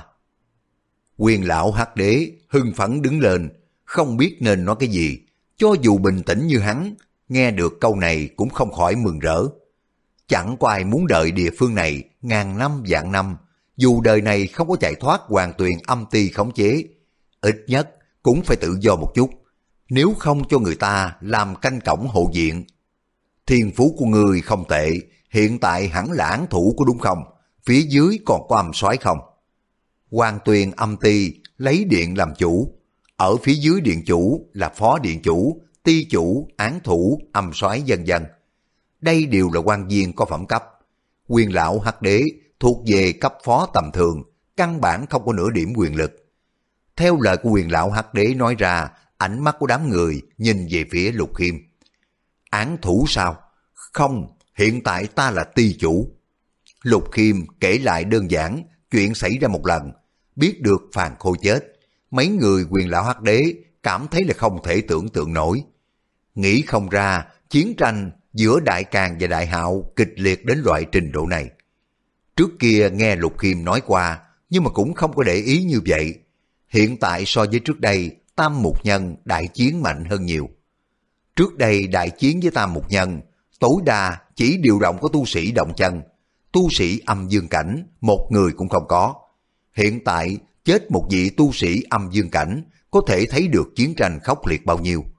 Quyền lão Hắc Đế hưng phấn đứng lên, không biết nên nói cái gì. Cho dù bình tĩnh như hắn, nghe được câu này cũng không khỏi mừng rỡ. Chẳng có ai muốn đợi địa phương này ngàn năm vạn năm, dù đời này không có chạy thoát Hoàng Tuyền âm ti khống chế, ít nhất cũng phải tự do một chút, nếu không cho người ta làm canh cổng hộ viện. Thiên phú của người không tệ, hiện tại hẳn là án thủ của đúng không? Phía dưới còn có âm soái không? Hoàng Tuyền âm ti lấy điện làm chủ, ở phía dưới điện chủ là phó điện chủ, ti chủ, án thủ, âm soái vân vân. Đây đều là quan viên có phẩm cấp. Quyền lão Hắc Đế thuộc về cấp phó tầm thường, căn bản không có nửa điểm quyền lực. Theo lời của quyền lão Hắc Đế nói ra, ánh mắt của đám người nhìn về phía Lục Khiêm. Án thủ sao? Không, hiện tại ta là ti chủ. Lục Khiêm kể lại đơn giản chuyện xảy ra một lần, biết được Phàn Khôi chết. Mấy người quyền lão Hắc Đế cảm thấy là không thể tưởng tượng nổi. Nghĩ không ra chiến tranh giữa Đại Càn và Đại Hạo kịch liệt đến loại trình độ này. Trước kia nghe Lục Khiêm nói qua, nhưng mà cũng không có để ý như vậy. Hiện tại so với trước đây, Tam Mục Nhân đại chiến mạnh hơn nhiều. Trước đây đại chiến với Tam Mục Nhân, tối đa chỉ điều động có tu sĩ động chân, tu sĩ âm dương cảnh, một người cũng không có. Hiện tại chết một vị tu sĩ âm dương cảnh, có thể thấy được chiến tranh khốc liệt bao nhiêu.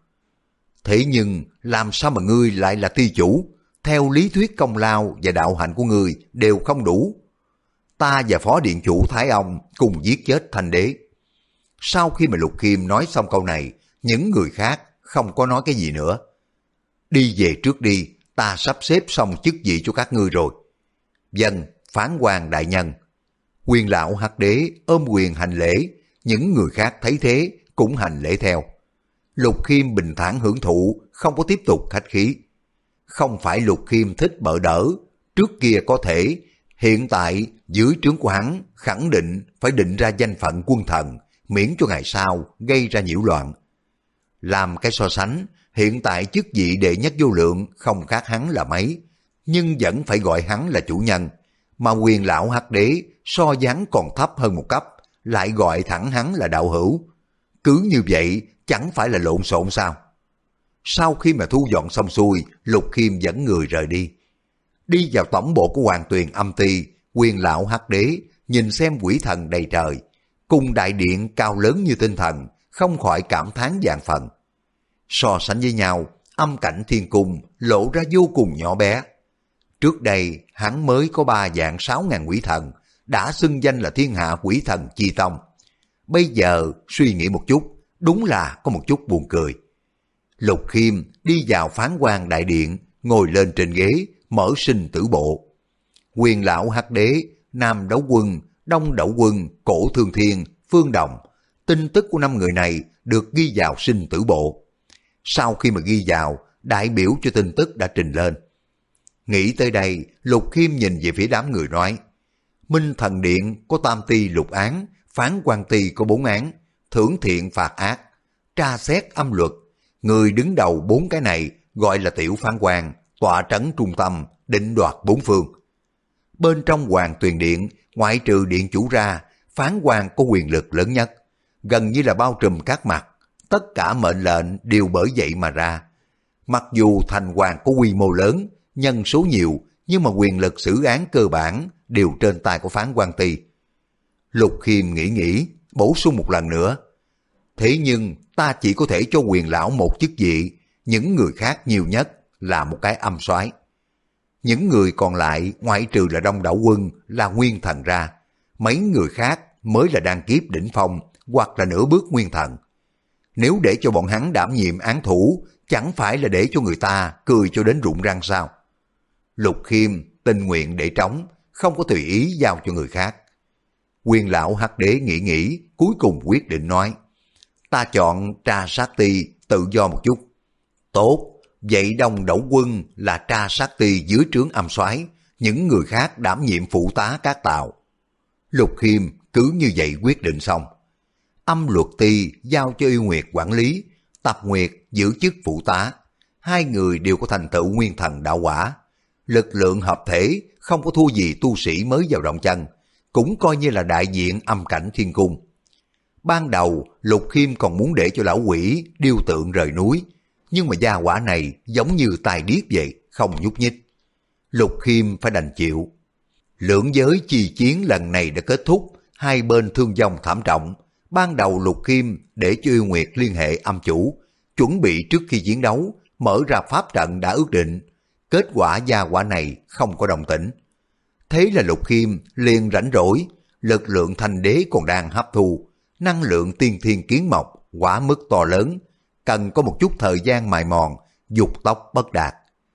Thế nhưng làm sao mà ngươi lại là ti chủ? Theo lý thuyết công lao và đạo hạnh của ngươi đều không đủ. Ta và phó điện chủ Thái Ông cùng giết chết Thanh Đế. Sau khi mà Lục Khiêm nói xong câu này, những người khác không có nói cái gì nữa. Đi về trước đi, ta sắp xếp xong chức vị cho các ngươi rồi. Vâng, phán quan đại nhân. Quyền lão Hắc Đế ôm quyền hành lễ, những người khác thấy thế cũng hành lễ theo. Lục Khiêm bình thản hưởng thụ, không có tiếp tục khách khí. Không phải Lục Khiêm thích bợ đỡ, trước kia có thể, hiện tại dưới trướng của hắn khẳng định phải định ra danh phận quân thần, miễn cho ngày sau gây ra nhiễu loạn. Làm cái so sánh, hiện tại chức vị đệ nhất vô lượng không khác hắn là mấy, nhưng vẫn phải gọi hắn là chủ nhân, mà quyền lão Hắc Đế so với hắn còn thấp hơn một cấp, lại gọi thẳng hắn là đạo hữu. Cứ như vậy chẳng phải là lộn xộn sao? Sau khi mà thu dọn xong xuôi, Lục Khiêm dẫn người rời đi. Đi vào tổng bộ của Hoàng Tuyền âm ti, quyền lão Hắc Đế nhìn xem quỷ thần đầy trời, cùng đại điện cao lớn như tinh thần, không khỏi cảm thán vạn phần. So sánh với nhau, âm cảnh thiên cung lộ ra vô cùng nhỏ bé. Trước đây hắn mới có 3.600.000 quỷ thần, đã xưng danh là thiên hạ quỷ thần chi tông. Bây giờ suy nghĩ một chút, đúng là có một chút buồn cười. Lục Khiêm đi vào phán quan đại điện, ngồi lên trên ghế, mở sinh tử bộ. Quyền lão Hắc Đế, Nam Đấu Quân, Đông Đẩu Quân, Cổ Thương Thiên, Phương Đồng, tin tức của 5 người này được ghi vào sinh tử bộ. Sau khi mà ghi vào, đại biểu cho tin tức đã trình lên. Nghĩ tới đây, Lục Khiêm nhìn về phía đám người nói, Minh Thần Điện có tam ti lục án, phán quan ti có 4 án, thưởng thiện phạt ác, tra xét âm luật. Người đứng đầu 4 cái này gọi là tiểu phán quan, tọa trấn trung tâm, định đoạt 4 phương. Bên trong Hoàng Tuyền Điện, ngoại trừ điện chủ ra, phán quan có quyền lực lớn nhất, gần như là bao trùm các mặt, tất cả mệnh lệnh đều bởi vậy mà ra. Mặc dù thành hoàng có quy mô lớn, nhân số nhiều, nhưng mà quyền lực xử án cơ bản đều trên tay của phán quan ty. Lục Khiêm nghĩ, bổ sung một lần nữa. Thế nhưng ta chỉ có thể cho quyền lão một chức vị, những người khác nhiều nhất là một cái âm soái. Những người còn lại ngoại trừ là Đông Đảo Quân là nguyên thần ra, mấy người khác mới là đan kiếp đỉnh phong hoặc là nửa bước nguyên thần. Nếu để cho bọn hắn đảm nhiệm án thủ, chẳng phải là để cho người ta cười cho đến rụng răng sao? Lục Khiêm tình nguyện để trống, không có tùy ý giao cho người khác. Quyền lão Hắc Đế nghĩ cuối cùng quyết định nói: ta chọn Tra Sát Ti tự do một chút. Tốt, vậy Đông Đẩu Quân là Tra Sát Ti dưới trướng Âm Soái, những người khác đảm nhiệm phụ tá các tàu. Lục Khiêm cứ như vậy quyết định xong. Âm Luật Ti giao cho Yêu Nguyệt quản lý, Tập Nguyệt giữ chức phụ tá. Hai người đều có thành tựu nguyên thần đạo quả. Lực lượng hợp thể không có thua gì tu sĩ mới vào động chân, cũng coi như là đại diện âm cảnh thiên cung. Ban đầu Lục Khiêm còn muốn để cho lão quỷ điêu tượng rời núi, nhưng mà gia hỏa này giống như tài điếc vậy, không nhúc nhích. Lục Khiêm phải đành chịu. Lưỡng giới chi chiến lần này đã kết thúc, hai bên thương vong thảm trọng. Ban đầu Lục Khiêm để cho Yêu Nguyệt liên hệ âm chủ, chuẩn bị trước khi chiến đấu, mở ra pháp trận đã ước định. Kết quả gia hỏa này không có đồng tĩnh. Thế là Lục Khiêm liền rảnh rỗi, lực lượng thanh đế còn đang hấp thu, năng lượng tiên thiên kiến mộc quá mức to lớn, cần có một chút thời gian mài mòn, dục tốc bất đạt.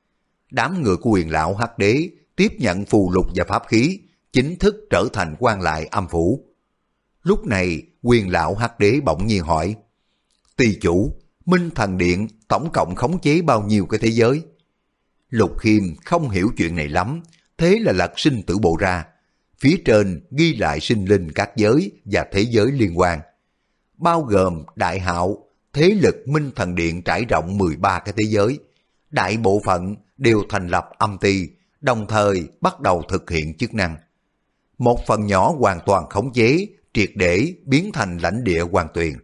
Đám người của Quyền lão Hắc Đế tiếp nhận phù lục và pháp khí, chính thức trở thành quan lại âm phủ. Lúc này Quyền lão Hắc Đế bỗng nhiên hỏi: Ty chủ, Minh Thần Điện tổng cộng khống chế bao nhiêu cái thế giới? Lục Khiêm không hiểu chuyện này lắm, thế là lật sinh tử bộ ra. Phía trên ghi lại sinh linh các giới và thế giới liên quan, bao gồm Đại Hạo, thế lực Minh Thần Điện trải rộng 13 cái thế giới. Đại bộ phận đều thành lập âm ty, đồng thời bắt đầu thực hiện chức năng. Một phần nhỏ hoàn toàn khống chế, triệt để biến thành lãnh địa hoàn tuyền.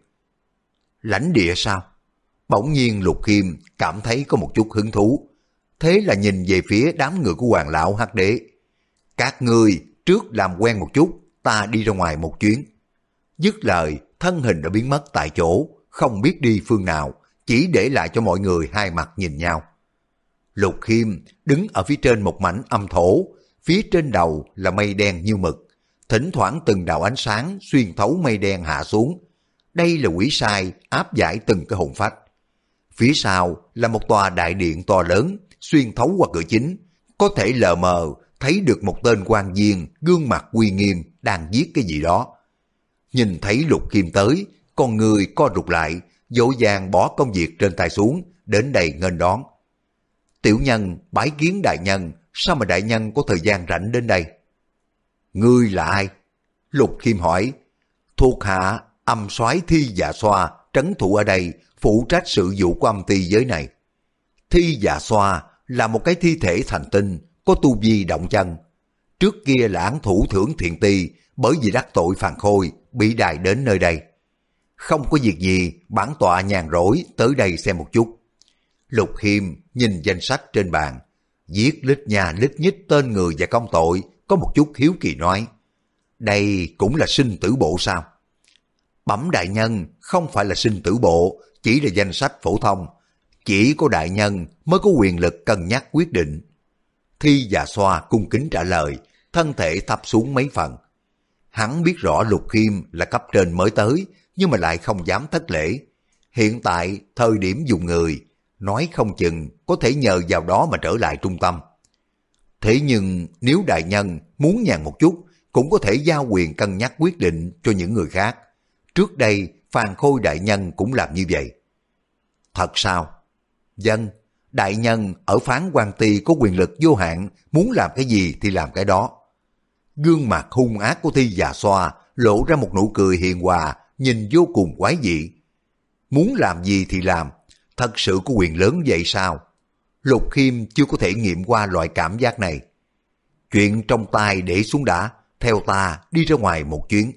Lãnh địa sao? Bỗng nhiên Lục Khiêm cảm thấy có một chút hứng thú, thế là nhìn về phía đám người của Hoàng lão Hắc Đế. Các ngươi trước làm quen một chút, ta đi ra ngoài một chuyến. Dứt lời, thân hình đã biến mất tại chỗ, không biết đi phương nào, chỉ để lại cho mọi người hai mặt nhìn nhau. Lục Khiêm đứng ở phía trên một mảnh âm thổ, phía trên đầu là mây đen như mực, thỉnh thoảng từng đạo ánh sáng xuyên thấu mây đen hạ xuống. Đây là quỷ sai áp giải từng cái hồn phách. Phía sau là một tòa đại điện to lớn, xuyên thấu qua cửa chính, có thể lờ mờ thấy được một tên quan viên gương mặt uy nghiêm đang viết cái gì đó. Nhìn thấy Lục Khiêm tới, con người co rụt lại, vội vàng bỏ công việc trên tay xuống, đến đây nghênh đón. Tiểu nhân bái kiến đại nhân, sao mà đại nhân có thời gian rảnh đến đây? Ngươi là ai? Lục Khiêm hỏi. Thuộc hạ Âm Soái Thi Dạ Xoa trấn thủ ở đây, phụ trách sự vụ của âm ty giới này. Thi Dạ Xoa là một cái thi thể thành tinh, có tu vi động chân. Trước kia là án thủ thưởng thiện ti, bởi vì đắc tội Phàn Khôi, bị đày đến nơi đây. Không có việc gì, bản tọa nhàn rỗi tới đây xem một chút. Lục Khiêm nhìn danh sách trên bàn, viết lít nha lít nhít tên người và công tội, có một chút hiếu kỳ nói. Đây cũng là sinh tử bộ sao? Bẩm đại nhân, không phải là sinh tử bộ, chỉ là danh sách phổ thông. Chỉ có đại nhân mới có quyền lực cân nhắc quyết định. Thi Dạ Xoa cung kính trả lời, thân thể thấp xuống mấy phần. Hắn biết rõ Lục Khiêm là cấp trên mới tới, nhưng mà lại không dám thất lễ. Hiện tại thời điểm dùng người, nói không chừng có thể nhờ vào đó mà trở lại trung tâm. Thế nhưng nếu đại nhân muốn nhàn một chút, cũng có thể giao quyền cân nhắc quyết định cho những người khác. Trước đây Phàn Khôi đại nhân cũng làm như vậy. Thật sao? Dân, đại nhân ở Phán Quan Ty có quyền lực vô hạn, muốn làm cái gì thì làm cái đó. Gương mặt hung ác của Thi Dạ Xoa lộ ra một nụ cười hiền hòa, nhìn vô cùng quái dị. Muốn làm gì thì làm, thật sự có quyền lớn vậy sao? Lục Khiêm chưa có thể nghiệm qua loại cảm giác này. Chuyện trong tay để xuống đã, theo ta đi ra ngoài một chuyến.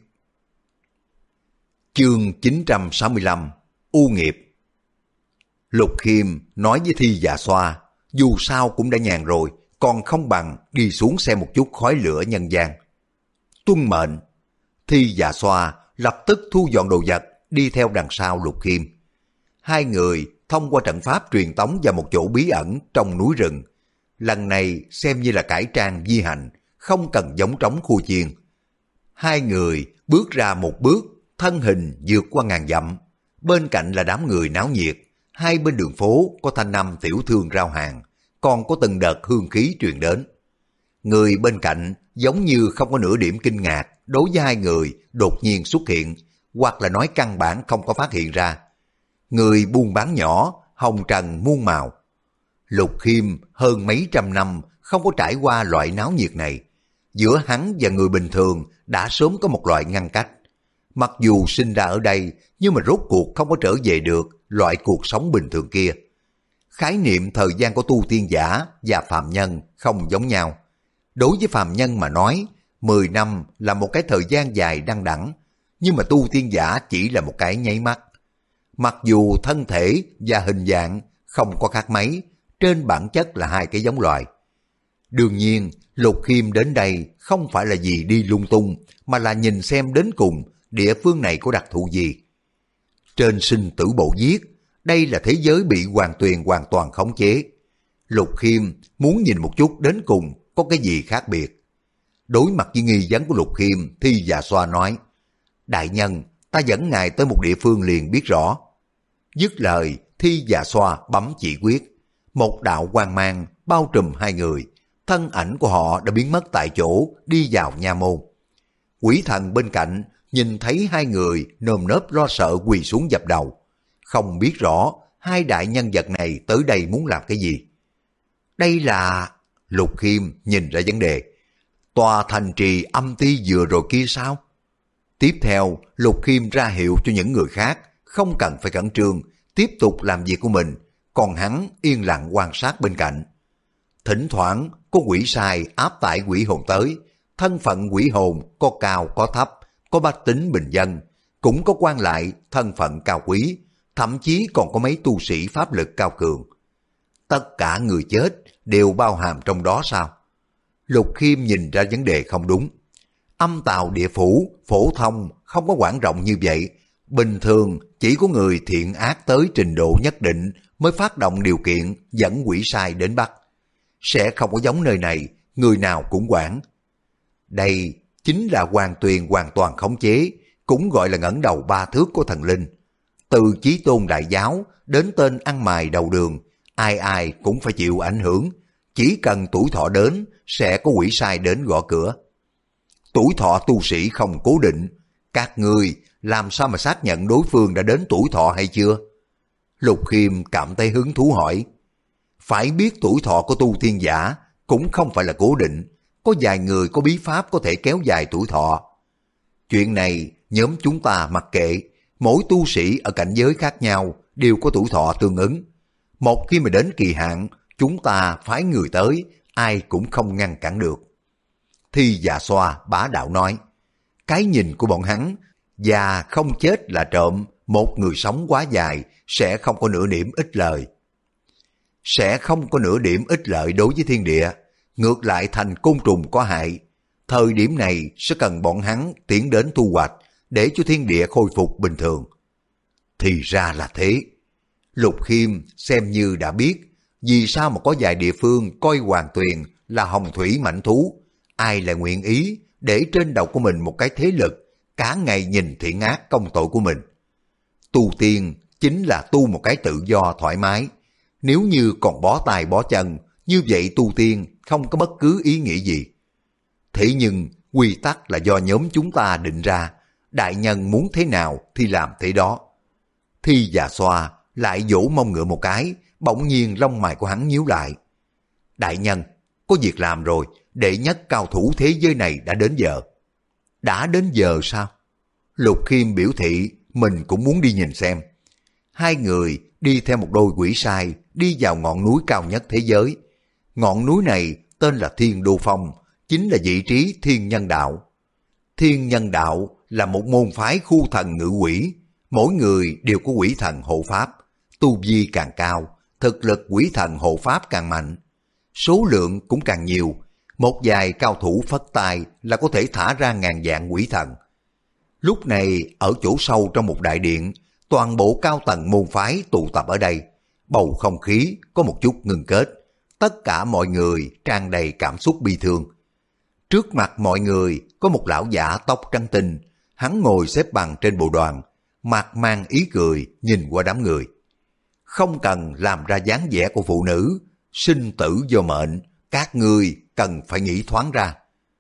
Chương 965 U nghiệp. Lục Khiêm nói với Thi Dạ Xoa, dù sao cũng đã nhàn rồi, còn không bằng đi xuống xem một chút khói lửa nhân gian. Tuân mệnh. Thi Dạ Xoa lập tức thu dọn đồ vật, đi theo đằng sau Lục Khiêm. Hai người thông qua trận pháp truyền tống vào một chỗ bí ẩn trong núi rừng. Lần này xem như là cải trang di hành, không cần giống trống khu chiên. Hai người bước ra một bước, thân hình vượt qua ngàn dặm. Bên cạnh là đám người náo nhiệt, hai bên đường phố có thanh âm tiểu thương rao hàng, còn có từng đợt hương khí truyền đến. Người bên cạnh giống như không có nửa điểm kinh ngạc đối với hai người đột nhiên xuất hiện, hoặc là nói căn bản không có phát hiện ra. Người buôn bán nhỏ, hồng trần muôn màu. Lục Khiêm hơn mấy trăm năm không có trải qua loại náo nhiệt này. Giữa hắn và người bình thường đã sớm có một loại ngăn cách. Mặc dù sinh ra ở đây, nhưng mà rốt cuộc không có trở về được loại cuộc sống bình thường kia. Khái niệm thời gian của tu tiên giả và phàm nhân không giống nhau. Đối với phàm nhân mà nói, 10 năm là một cái thời gian dài đăng đẳng, nhưng mà tu tiên giả chỉ là một cái nháy mắt. Mặc dù thân thể và hình dạng không có khác mấy, trên bản chất là hai cái giống loài. Đương nhiên, Lục Khiêm đến đây không phải là vì đi lung tung, mà là nhìn xem đến cùng địa phương này có đặc thù gì. Trên sinh tử bộ viết, đây là thế giới bị Hoàng Tuyền hoàn toàn khống chế. Lục Khiêm muốn nhìn một chút đến cùng có cái gì khác biệt. Đối mặt với nghi vấn của Lục Khiêm, Thi Dạ Xoa nói, đại nhân, ta dẫn ngài tới một địa phương liền biết rõ. Dứt lời, Thi Dạ Xoa bấm chỉ quyết. Một đạo quang mang bao trùm hai người, thân ảnh của họ đã biến mất tại chỗ, đi vào nha môn. Quỷ thần bên cạnh nhìn thấy hai người nơm nớp lo sợ quỳ xuống dập đầu. Không biết rõ hai đại nhân vật này tới đây muốn làm cái gì. Đây là... Lục Khiêm nhìn ra vấn đề. Tòa thành trì âm ti vừa rồi kia sao? Tiếp theo, Lục Khiêm ra hiệu cho những người khác không cần phải khẩn trương, tiếp tục làm việc của mình, còn hắn yên lặng quan sát bên cạnh. Thỉnh thoảng có quỷ sai áp tải quỷ hồn tới, thân phận quỷ hồn có cao có thấp, có bách tính bình dân, cũng có quan lại thân phận cao quý, thậm chí còn có mấy tu sĩ pháp lực cao cường. Tất cả người chết đều bao hàm trong đó sao? Lục Khiêm nhìn ra vấn đề không đúng. Âm tào địa phủ, phổ thông không có quảng rộng như vậy. Bình thường chỉ có người thiện ác tới trình độ nhất định mới phát động điều kiện dẫn quỷ sai đến bắt. Sẽ không có giống nơi này, người nào cũng quản. Đây chính là Hoàng Tuyền hoàn toàn khống chế, cũng gọi là ngẩng đầu ba thước của thần linh. Từ Chí Tôn Đại Giáo đến tên ăn mày đầu đường, ai ai cũng phải chịu ảnh hưởng. Chỉ cần tuổi thọ đến, sẽ có quỷ sai đến gõ cửa. Tuổi thọ tu sĩ không cố định, các ngươi làm sao mà xác nhận đối phương đã đến tuổi thọ hay chưa? Lục Khiêm cảm thấy hứng thú hỏi. Phải biết tuổi thọ của tu tiên giả cũng không phải là cố định, có vài người có bí pháp có thể kéo dài tuổi thọ. Chuyện này nhóm chúng ta mặc kệ, mỗi tu sĩ ở cảnh giới khác nhau đều có tuổi thọ tương ứng. Một khi mà đến kỳ hạn, chúng ta phái người tới, ai cũng không ngăn cản được. Thi Dạ Xoa bá đạo nói, cái nhìn của bọn hắn, già không chết là trộm, một người sống quá dài sẽ không có nửa điểm ích lợi. Sẽ không có nửa điểm ích lợi đối với thiên địa, ngược lại thành côn trùng có hại. Thời điểm này sẽ cần bọn hắn tiến đến thu hoạch để cho thiên địa khôi phục bình thường. Thì ra là thế. Lục Khiêm xem như đã biết vì sao mà có vài địa phương coi Hoàng Tuyền là hồng thủy mãnh thú, ai lại nguyện ý để trên đầu của mình một cái thế lực cả ngày nhìn thiện ác công tội của mình. Tu tiên chính là tu một cái tự do thoải mái. Nếu như còn bó tay bó chân, như vậy tu tiên không có bất cứ ý nghĩa gì. Thế nhưng quy tắc là do nhóm chúng ta định ra, đại nhân muốn thế nào thì làm thế đó. Thi Dạ Xoa lại vỗ mông ngựa một cái, bỗng nhiên lông mày của hắn nhíu lại. Đại nhân, có việc làm rồi, đệ nhất cao thủ thế giới này đã đến giờ. Đã đến giờ sao? Lục Khiêm biểu thị mình cũng muốn đi nhìn xem. Hai người đi theo một đôi quỷ sai đi vào ngọn núi cao nhất thế giới. Ngọn núi này tên là Thiên Đô Phong, chính là vị trí Thiên Nhân Đạo. Thiên Nhân Đạo là một môn phái khu thần ngự quỷ, mỗi người đều có quỷ thần hộ pháp. Tu vi càng cao, thực lực quỷ thần hộ pháp càng mạnh. Số lượng cũng càng nhiều, một vài cao thủ phất tay là có thể thả ra ngàn vạn quỷ thần. Lúc này ở chỗ sâu trong một đại điện, toàn bộ cao tầng môn phái tụ tập ở đây. Bầu không khí có một chút ngưng kết, tất cả mọi người tràn đầy cảm xúc bi thương. Trước mặt mọi người có một lão giả tóc trắng tinh, hắn ngồi xếp bằng trên bộ đoàn, mặt mang ý cười nhìn qua đám người. Không cần làm ra dáng vẻ của phụ nữ, sinh tử do mệnh, các ngươi cần phải nghĩ thoáng ra.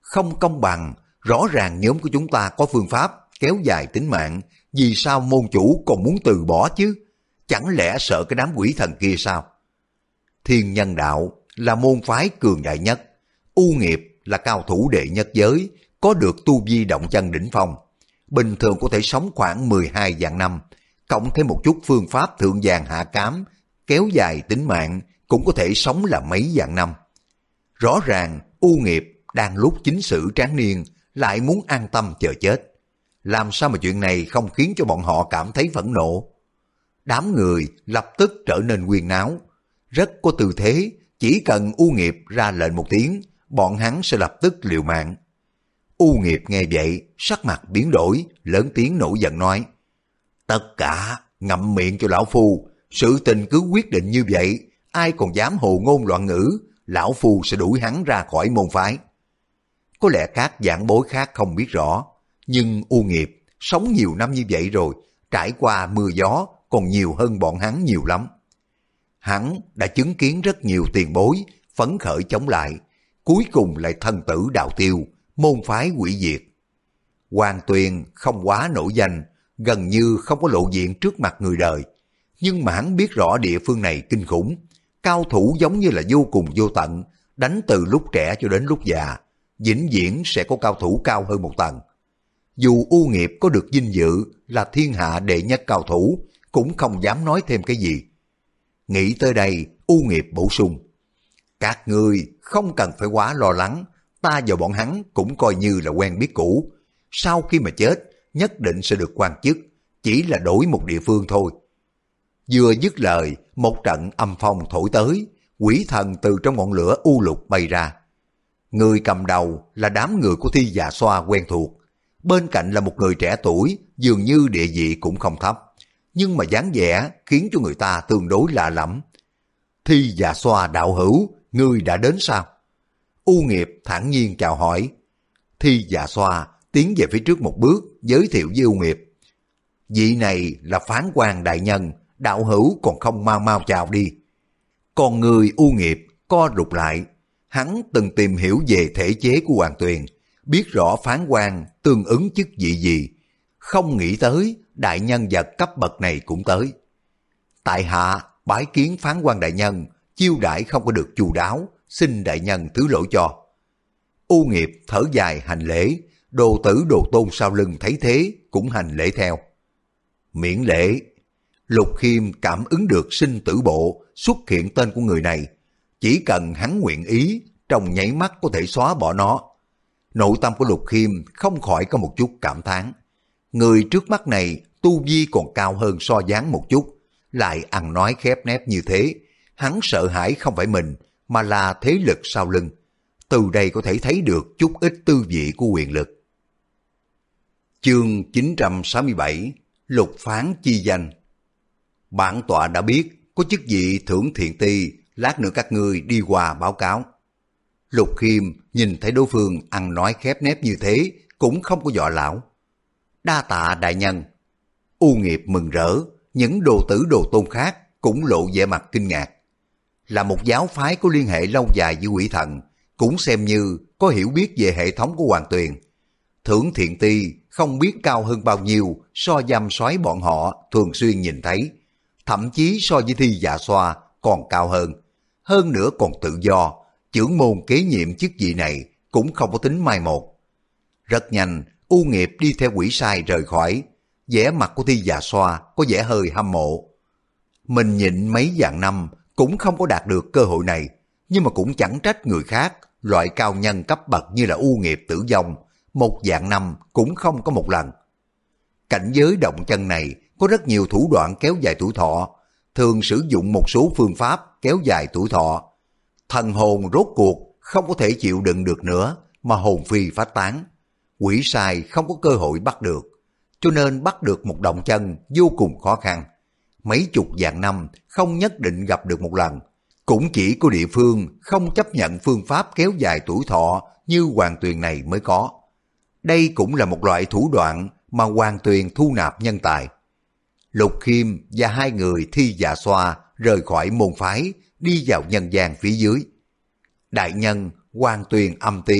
không công bằng, rõ ràng nhóm của chúng ta có phương pháp kéo dài tính mạng, vì sao môn chủ còn muốn từ bỏ chứ? Chẳng lẽ sợ cái đám quỷ thần kia sao? Thiên Nhân Đạo là môn phái cường đại nhất, U Nghiệp là cao thủ đệ nhất giới, có được tu vi động chân đỉnh phong, bình thường có thể sống khoảng 12 vạn năm, cộng thêm một chút phương pháp thượng vàng hạ cám, kéo dài tính mạng cũng có thể sống là mấy vạn năm. Rõ ràng U Nghiệp đang lúc chính sự tráng niên lại muốn an tâm chờ chết. Làm sao mà chuyện này không khiến cho bọn họ cảm thấy phẫn nộ? Đám người lập tức trở nên huyên náo, rất có tư thế, chỉ cần U Nghiệp ra lệnh một tiếng, bọn hắn sẽ lập tức liều mạng. U Nghiệp nghe vậy, sắc mặt biến đổi, lớn tiếng nổi giận nói: tất cả ngậm miệng cho lão phu, sự tình cứ quyết định như vậy, ai còn dám hồ ngôn loạn ngữ, lão phu sẽ đuổi hắn ra khỏi môn phái. Có lẽ các vạn bối khác không biết rõ, nhưng U Nghiệp sống nhiều năm như vậy rồi, trải qua mưa gió còn nhiều hơn bọn hắn nhiều lắm. Hắn đã chứng kiến rất nhiều tiền bối phấn khởi chống lại, cuối cùng lại thân tử đạo tiêu, môn phái hủy diệt. Hoàng Tuyền không quá nổi danh, gần như không có lộ diện trước mặt người đời, nhưng mà hắn biết rõ địa phương này kinh khủng, cao thủ giống như là vô cùng vô tận, đánh từ lúc trẻ cho đến lúc già, vĩnh viễn sẽ có cao thủ cao hơn một tầng. Dù U Nghiệp có được vinh dự là thiên hạ đệ nhất cao thủ, cũng không dám nói thêm cái gì. Nghĩ tới đây, U Nghiệp bổ sung: các ngươi không cần phải quá lo lắng, ta và bọn hắn cũng coi như là quen biết cũ. Sau khi mà chết, nhất định sẽ được quan chức, chỉ là đổi một địa phương thôi. Vừa dứt lời, một trận âm phong thổi tới, quỷ thần từ trong ngọn lửa u lục bay ra. Người cầm đầu là đám người của Thi Dạ Xoa quen thuộc, bên cạnh là một người trẻ tuổi, dường như địa vị cũng không thấp, nhưng mà dáng vẻ khiến cho người ta tương đối lạ lẫm. Thi Dạ Xoa đạo hữu, ngươi đã đến sao? U Nghiệp thản nhiên chào hỏi. Thi Dạ Xoa tiến về phía trước một bước, giới thiệu với U Nghiệp: vị này là Phán Quan đại nhân, đạo hữu còn không mau mau chào đi. Còn người U Nghiệp co rụt lại, hắn từng tìm hiểu về thể chế của Hoàng Tuyền, biết rõ Phán Quan tương ứng chức vị gì, không nghĩ tới đại nhân vật cấp bậc này cũng tới. Tại hạ bái kiến Phán Quan đại nhân, chiêu đãi không có được chu đáo, xin đại nhân thứ lỗi cho. U Nghiệp thở dài hành lễ, đồ tử đồ tôn sau lưng thấy thế cũng hành lễ theo. Miễn lễ. Lục Khiêm cảm ứng được sinh tử bộ xuất hiện tên của người này, chỉ cần hắn nguyện ý, trong nháy mắt có thể xóa bỏ nó. Nội tâm của Lục Khiêm không khỏi có một chút cảm thán. Người trước mắt này tu vi còn cao hơn So Gián một chút, lại ăn nói khép nép như thế, hắn sợ hãi không phải mình, mà là thế lực sau lưng. Từ đây có thể thấy được chút ít tư vị của quyền lực. Chương 967 Lục Phán chi danh. Bản tọa đã biết có chức vị thưởng thiện ti, lát nữa các ngươi đi qua báo cáo. Lục Khiêm nhìn thấy đối phương ăn nói khép nép như thế, cũng không có dọa lão. Đa tạ đại nhân. U Nghiệp mừng rỡ, những đồ tử đồ tôn khác cũng lộ vẻ mặt kinh ngạc. Là một giáo phái có liên hệ lâu dài với quỷ thần, cũng xem như có hiểu biết về hệ thống của Hoàng Tuyền. Thưởng thiện ti không biết cao hơn bao nhiêu so dăm soái bọn họ thường xuyên nhìn thấy, thậm chí so với Thi Dạ Xoa còn cao hơn. Hơn nữa còn tự do, chưởng môn kế nhiệm chức vị này cũng không có tính mai một. Rất nhanh, U Nghiệp đi theo quỷ sai rời khỏi, vẻ mặt của Thi Dạ Xoa có vẻ hơi hâm mộ. Mình nhịn mấy vạn năm cũng không có đạt được cơ hội này, nhưng mà cũng chẳng trách người khác, loại cao nhân cấp bậc như là U Nghiệp tử vong, một vạn năm cũng không có một lần. Cảnh giới động chân này có rất nhiều thủ đoạn kéo dài tuổi thọ, thường sử dụng một số phương pháp kéo dài tuổi thọ. Thần hồn rốt cuộc không có thể chịu đựng được nữa mà hồn phi phách tán. Quỷ sai không có cơ hội bắt được, cho nên bắt được một động chân vô cùng khó khăn. Mấy chục vạn năm không nhất định gặp được một lần. Cũng chỉ có địa phương không chấp nhận phương pháp kéo dài tuổi thọ như Hoàng Tuyền này mới có. Đây cũng là một loại thủ đoạn mà Hoàng Tuyền thu nạp nhân tài. Lục Khiêm và hai người Thi Dạ Xoa rời khỏi môn phái, đi vào nhân gian phía dưới. Đại nhân, Hoàng Tuyền âm ti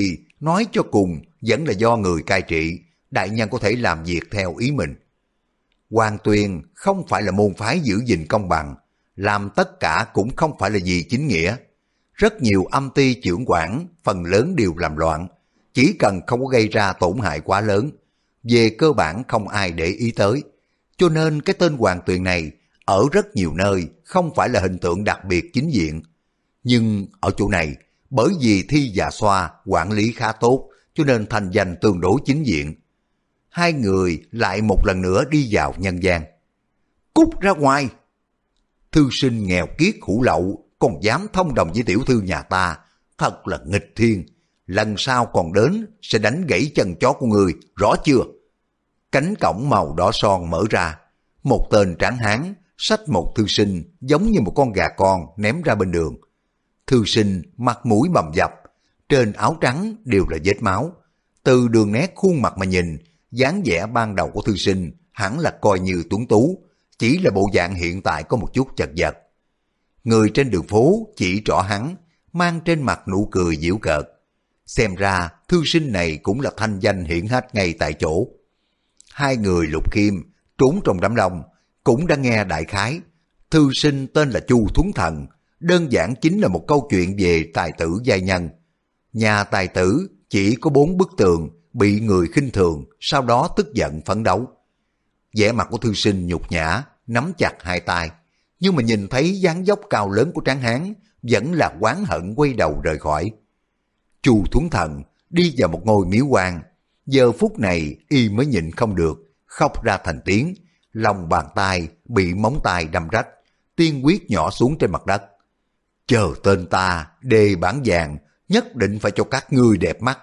nói cho cùng vẫn là do người cai trị, đại nhân có thể làm việc theo ý mình. Hoàng Tuyền không phải là môn phái giữ gìn công bằng, làm tất cả cũng không phải là vì chính nghĩa. Rất nhiều âm ty chưởng quản, phần lớn đều làm loạn, chỉ cần không có gây ra tổn hại quá lớn, về cơ bản không ai để ý tới. Cho nên cái tên Hoàng Tuyền này ở rất nhiều nơi không phải là hình tượng đặc biệt chính diện. Nhưng ở chỗ này, bởi vì Thi và Xoa quản lý khá tốt, cho nên thành danh tương đối chính diện. Hai người lại một lần nữa đi vào nhân gian. Cút ra ngoài! Thư sinh nghèo kiết hủ lậu, còn dám thông đồng với tiểu thư nhà ta, thật là nghịch thiên. Lần sau còn đến sẽ đánh gãy chân chó của người, rõ chưa? Cánh cổng màu đỏ son mở ra, một tên tráng hán xách một thư sinh giống như một con gà con ném ra bên đường. Thư sinh mặt mũi bầm dập, trên áo trắng đều là vết máu. Từ đường nét khuôn mặt mà nhìn, dáng vẻ ban đầu của thư sinh hẳn là coi như tuấn tú, chỉ là bộ dạng hiện tại có một chút chật vật. Người trên đường phố chỉ trỏ hắn, mang trên mặt nụ cười giễu cợt. Xem ra thư sinh này cũng là thanh danh hiển hách ngay tại chỗ. Hai người Lục Khiêm trốn trong đám đông cũng đã nghe đại khái. Thư sinh tên là Chu Thuấn Thần, đơn giản chính là một câu chuyện về tài tử giai nhân. Nhà tài tử chỉ có 4 bức tường, bị người khinh thường, sau đó tức giận phấn đấu. Vẻ mặt của thư sinh nhục nhã, nắm chặt hai tay, nhưng mà nhìn thấy dáng dốc cao lớn của tráng hán, vẫn là oán hận quay đầu rời khỏi. Chu Thuấn Thần đi vào một ngôi miếu quan, giờ phút này y mới nhịn không được, khóc ra thành tiếng, lòng bàn tay bị móng tay đâm rách, tiên huyết nhỏ xuống trên mặt đất. Chờ tên ta đề bản vàng, nhất định phải cho các ngươi đẹp mắt.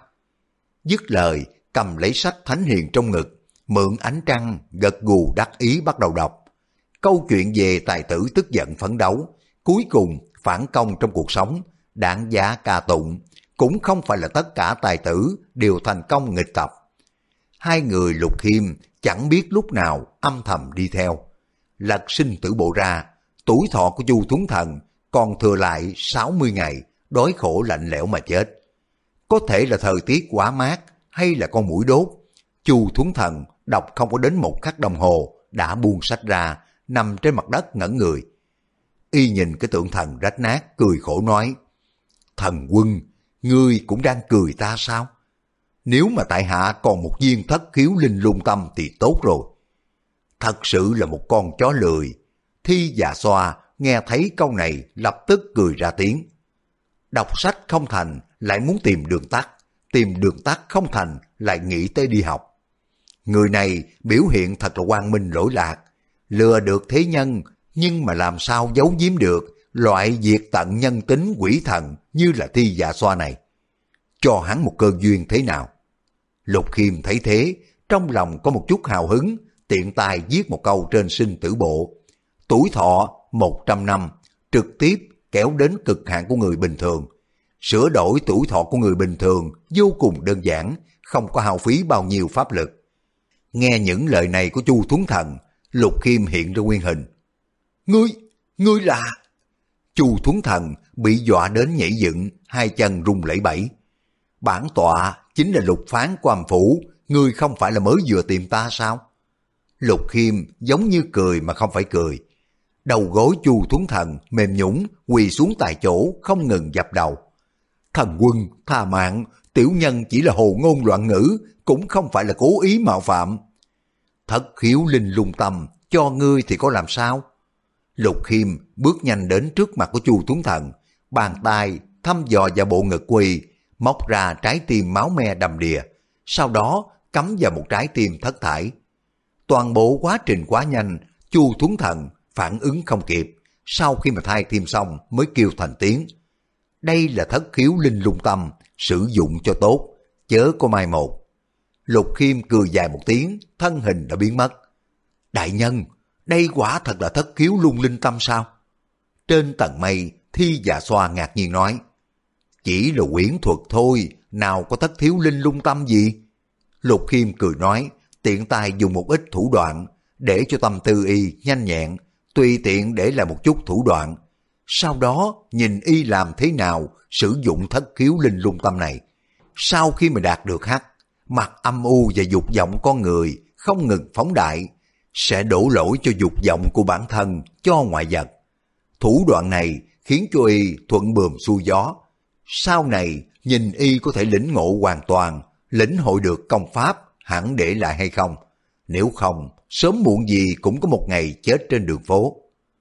Dứt lời, cầm lấy sách thánh hiền trong ngực, mượn ánh trăng, gật gù đắc ý bắt đầu đọc. Câu chuyện về tài tử tức giận phấn đấu, cuối cùng phản công trong cuộc sống, đáng giá ca tụng. Cũng không phải là tất cả tài tử đều thành công nghịch tập. Hai người Lục Khiêm chẳng biết lúc nào âm thầm đi theo. Lật sinh tử bộ ra, tuổi thọ của Chu Thuấn Thần còn thừa lại 60 ngày, đói khổ lạnh lẽo mà chết. Có thể là thời tiết quá mát hay là con muỗi đốt. Chu Thuấn Thần đọc không có đến một khắc đồng hồ đã buông sách ra, nằm trên mặt đất ngẩn người. Y nhìn cái tượng thần rách nát, cười khổ nói: Thần quân, ngươi cũng đang cười ta sao? Nếu mà tại hạ còn một viên thất khiếu linh lung tâm thì tốt rồi. Thật sự là một con chó lười. Thi và Xoa nghe thấy câu này lập tức cười ra tiếng. Đọc sách không thành lại muốn tìm đường tắt, tìm đường tắt không thành lại nghĩ tới đi học. Người này biểu hiện thật là quang minh lỗi lạc, lừa được thế nhân, nhưng mà làm sao giấu giếm được loại diệt tận nhân tính quỷ thần như là Thi và Xoa này. Cho hắn một cơ duyên thế nào? Lục Khiêm thấy thế, trong lòng có một chút hào hứng, tiện tay viết một câu trên sinh tử bộ. Tuổi thọ 100 năm, trực tiếp kéo đến cực hạn của người bình thường. Sửa đổi tuổi thọ của người bình thường vô cùng đơn giản, không có hao phí bao nhiêu pháp lực. Nghe những lời này của Chu Thuấn Thần, Lục Khiêm hiện ra nguyên hình. Ngươi là... Chu Thuấn Thần bị dọa đến nhảy dựng, hai chân rung lẩy bẩy. Bản tọa chính là Lục Phán của Âm Phủ, ngươi không phải là mới vừa tìm ta sao? Lục Khiêm giống như cười mà không phải cười. Đầu gối Chu Thuấn Thần mềm nhũn quỳ xuống tại chỗ không ngừng dập đầu. Thần quân, tha mạng, tiểu nhân chỉ là hồ ngôn loạn ngữ, cũng không phải là cố ý mạo phạm. Thất khiếu linh lung tâm, cho ngươi thì có làm sao? Lục Khiêm bước nhanh đến trước mặt của Chu Thuấn Thần, bàn tay thăm dò vào bộ ngực quỳ, móc ra trái tim máu me đầm đìa, sau đó cắm vào một trái tim thất thải. Toàn bộ quá trình quá nhanh, Chu Thuấn Thần phản ứng không kịp, sau khi mà thai tim xong mới kêu thành tiếng. Đây là thất khiếu linh lung tâm, sử dụng cho tốt, chớ có mai một. Lục Khiêm cười dài một tiếng, thân hình đã biến mất. Đại nhân, đây quả thật là thất khiếu lung linh tâm sao? Trên tầng mây, Thi và Xoa ngạc nhiên nói. Chỉ là quyển thuật thôi, nào có thất khiếu linh lung tâm gì? Lục Khiêm cười nói, tiện tay dùng một ít thủ đoạn, để cho tâm tư y nhanh nhẹn, tùy tiện để lại một chút thủ đoạn. Sau đó nhìn y làm thế nào sử dụng thất khiếu linh lung tâm này. sau khi mà đạt được hắc, mặt âm u và dục vọng con người không ngừng phóng đại, sẽ đổ lỗi cho dục vọng của bản thân cho ngoại vật. Thủ đoạn này khiến cho y thuận buồm xuôi gió. Sau này nhìn y có thể lĩnh ngộ hoàn toàn, lĩnh hội được công pháp hẳn để lại hay không. Nếu không, sớm muộn gì cũng có một ngày chết trên đường phố.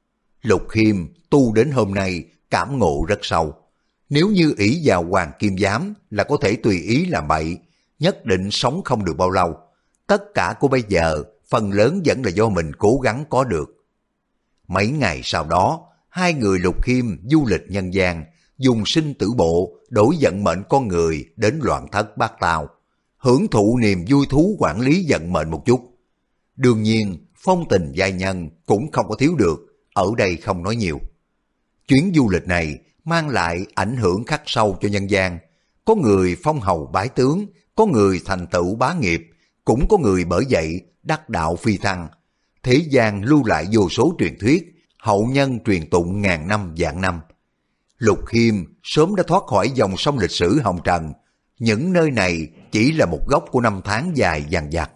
Lục Khiêm tu đến hôm nay cảm ngộ rất sâu. Nếu như ỷ vào Hoàng Kim Giám là có thể tùy ý làm bậy, nhất định sống không được bao lâu. Tất cả của bây giờ phần lớn vẫn là do mình cố gắng có được. Mấy ngày sau đó, hai người Lục Khiêm du lịch nhân gian, dùng sinh tử bộ đổi vận mệnh con người đến loạn thất bát tao, hưởng thụ niềm vui thú quản lý vận mệnh một chút. Đương nhiên, phong tình giai nhân cũng không có thiếu được, ở đây không nói nhiều. Chuyến du lịch này mang lại ảnh hưởng khắc sâu cho nhân gian. Có người phong hầu bái tướng, có người thành tựu bá nghiệp, cũng có người bởi vậy đắc đạo phi thăng. Thế gian lưu lại vô số truyền thuyết, hậu nhân truyền tụng ngàn năm vạn năm. Lục Khiêm sớm đã thoát khỏi dòng sông lịch sử hồng trần. Những nơi này chỉ là một góc của năm tháng dài dằng dặc.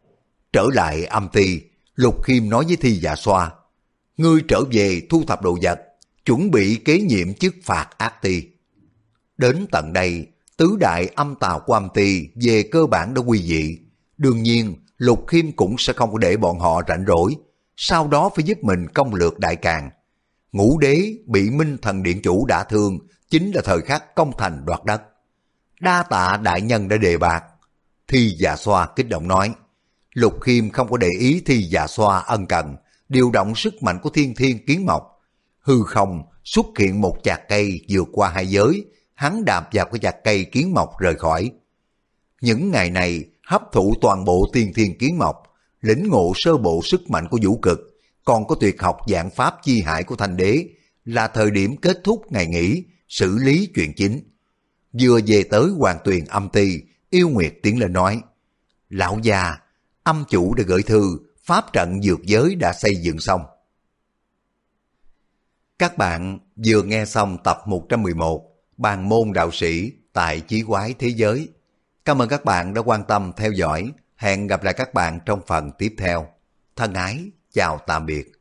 Trở lại Âm Ty, Lục Khiêm nói với Thi Dạ Xoa, ngươi trở về thu thập đồ vật, chuẩn bị kế nhiệm chức phạt ác ty. Đến tận đây, tứ đại âm tào của Âm Ty về cơ bản đã quy dị. Đương nhiên, Lục Khiêm cũng sẽ không có để bọn họ rảnh rỗi, sau đó phải giúp mình công lược Đại Càn. Ngũ đế bị Minh Thần Điện Chủ đả thương, chính là thời khắc công thành đoạt đất. Đa tạ đại nhân đã đề bạt. Thi Dạ Xoa kích động nói. Lục Khiêm không có để ý Thi Dạ Xoa ân cần, điều động sức mạnh của thiên thiên kiến mộc. Hư không xuất hiện một chạc cây vượt qua hai giới, hắn đạp vào cái chạc cây kiến mộc rời khỏi. Những ngày này hấp thụ toàn bộ tiên thiên kiến mộc, lĩnh ngộ sơ bộ sức mạnh của vũ cực, còn có tuyệt học vạn pháp chi hải của Thanh Đế, là thời điểm kết thúc ngày nghỉ, xử lý chuyện chính. Vừa về tới Hoàng Tuyền Âm Ty, Yêu Nguyệt tiến lên nói, lão già, âm chủ đã gửi thư, pháp trận dược giới đã xây dựng xong. Các bạn vừa nghe xong tập 111 Bàn môn đạo sĩ tại Chí Quái Thế Giới. Cảm ơn các bạn đã quan tâm theo dõi. Hẹn gặp lại các bạn trong phần tiếp theo. Thân ái, chào tạm biệt.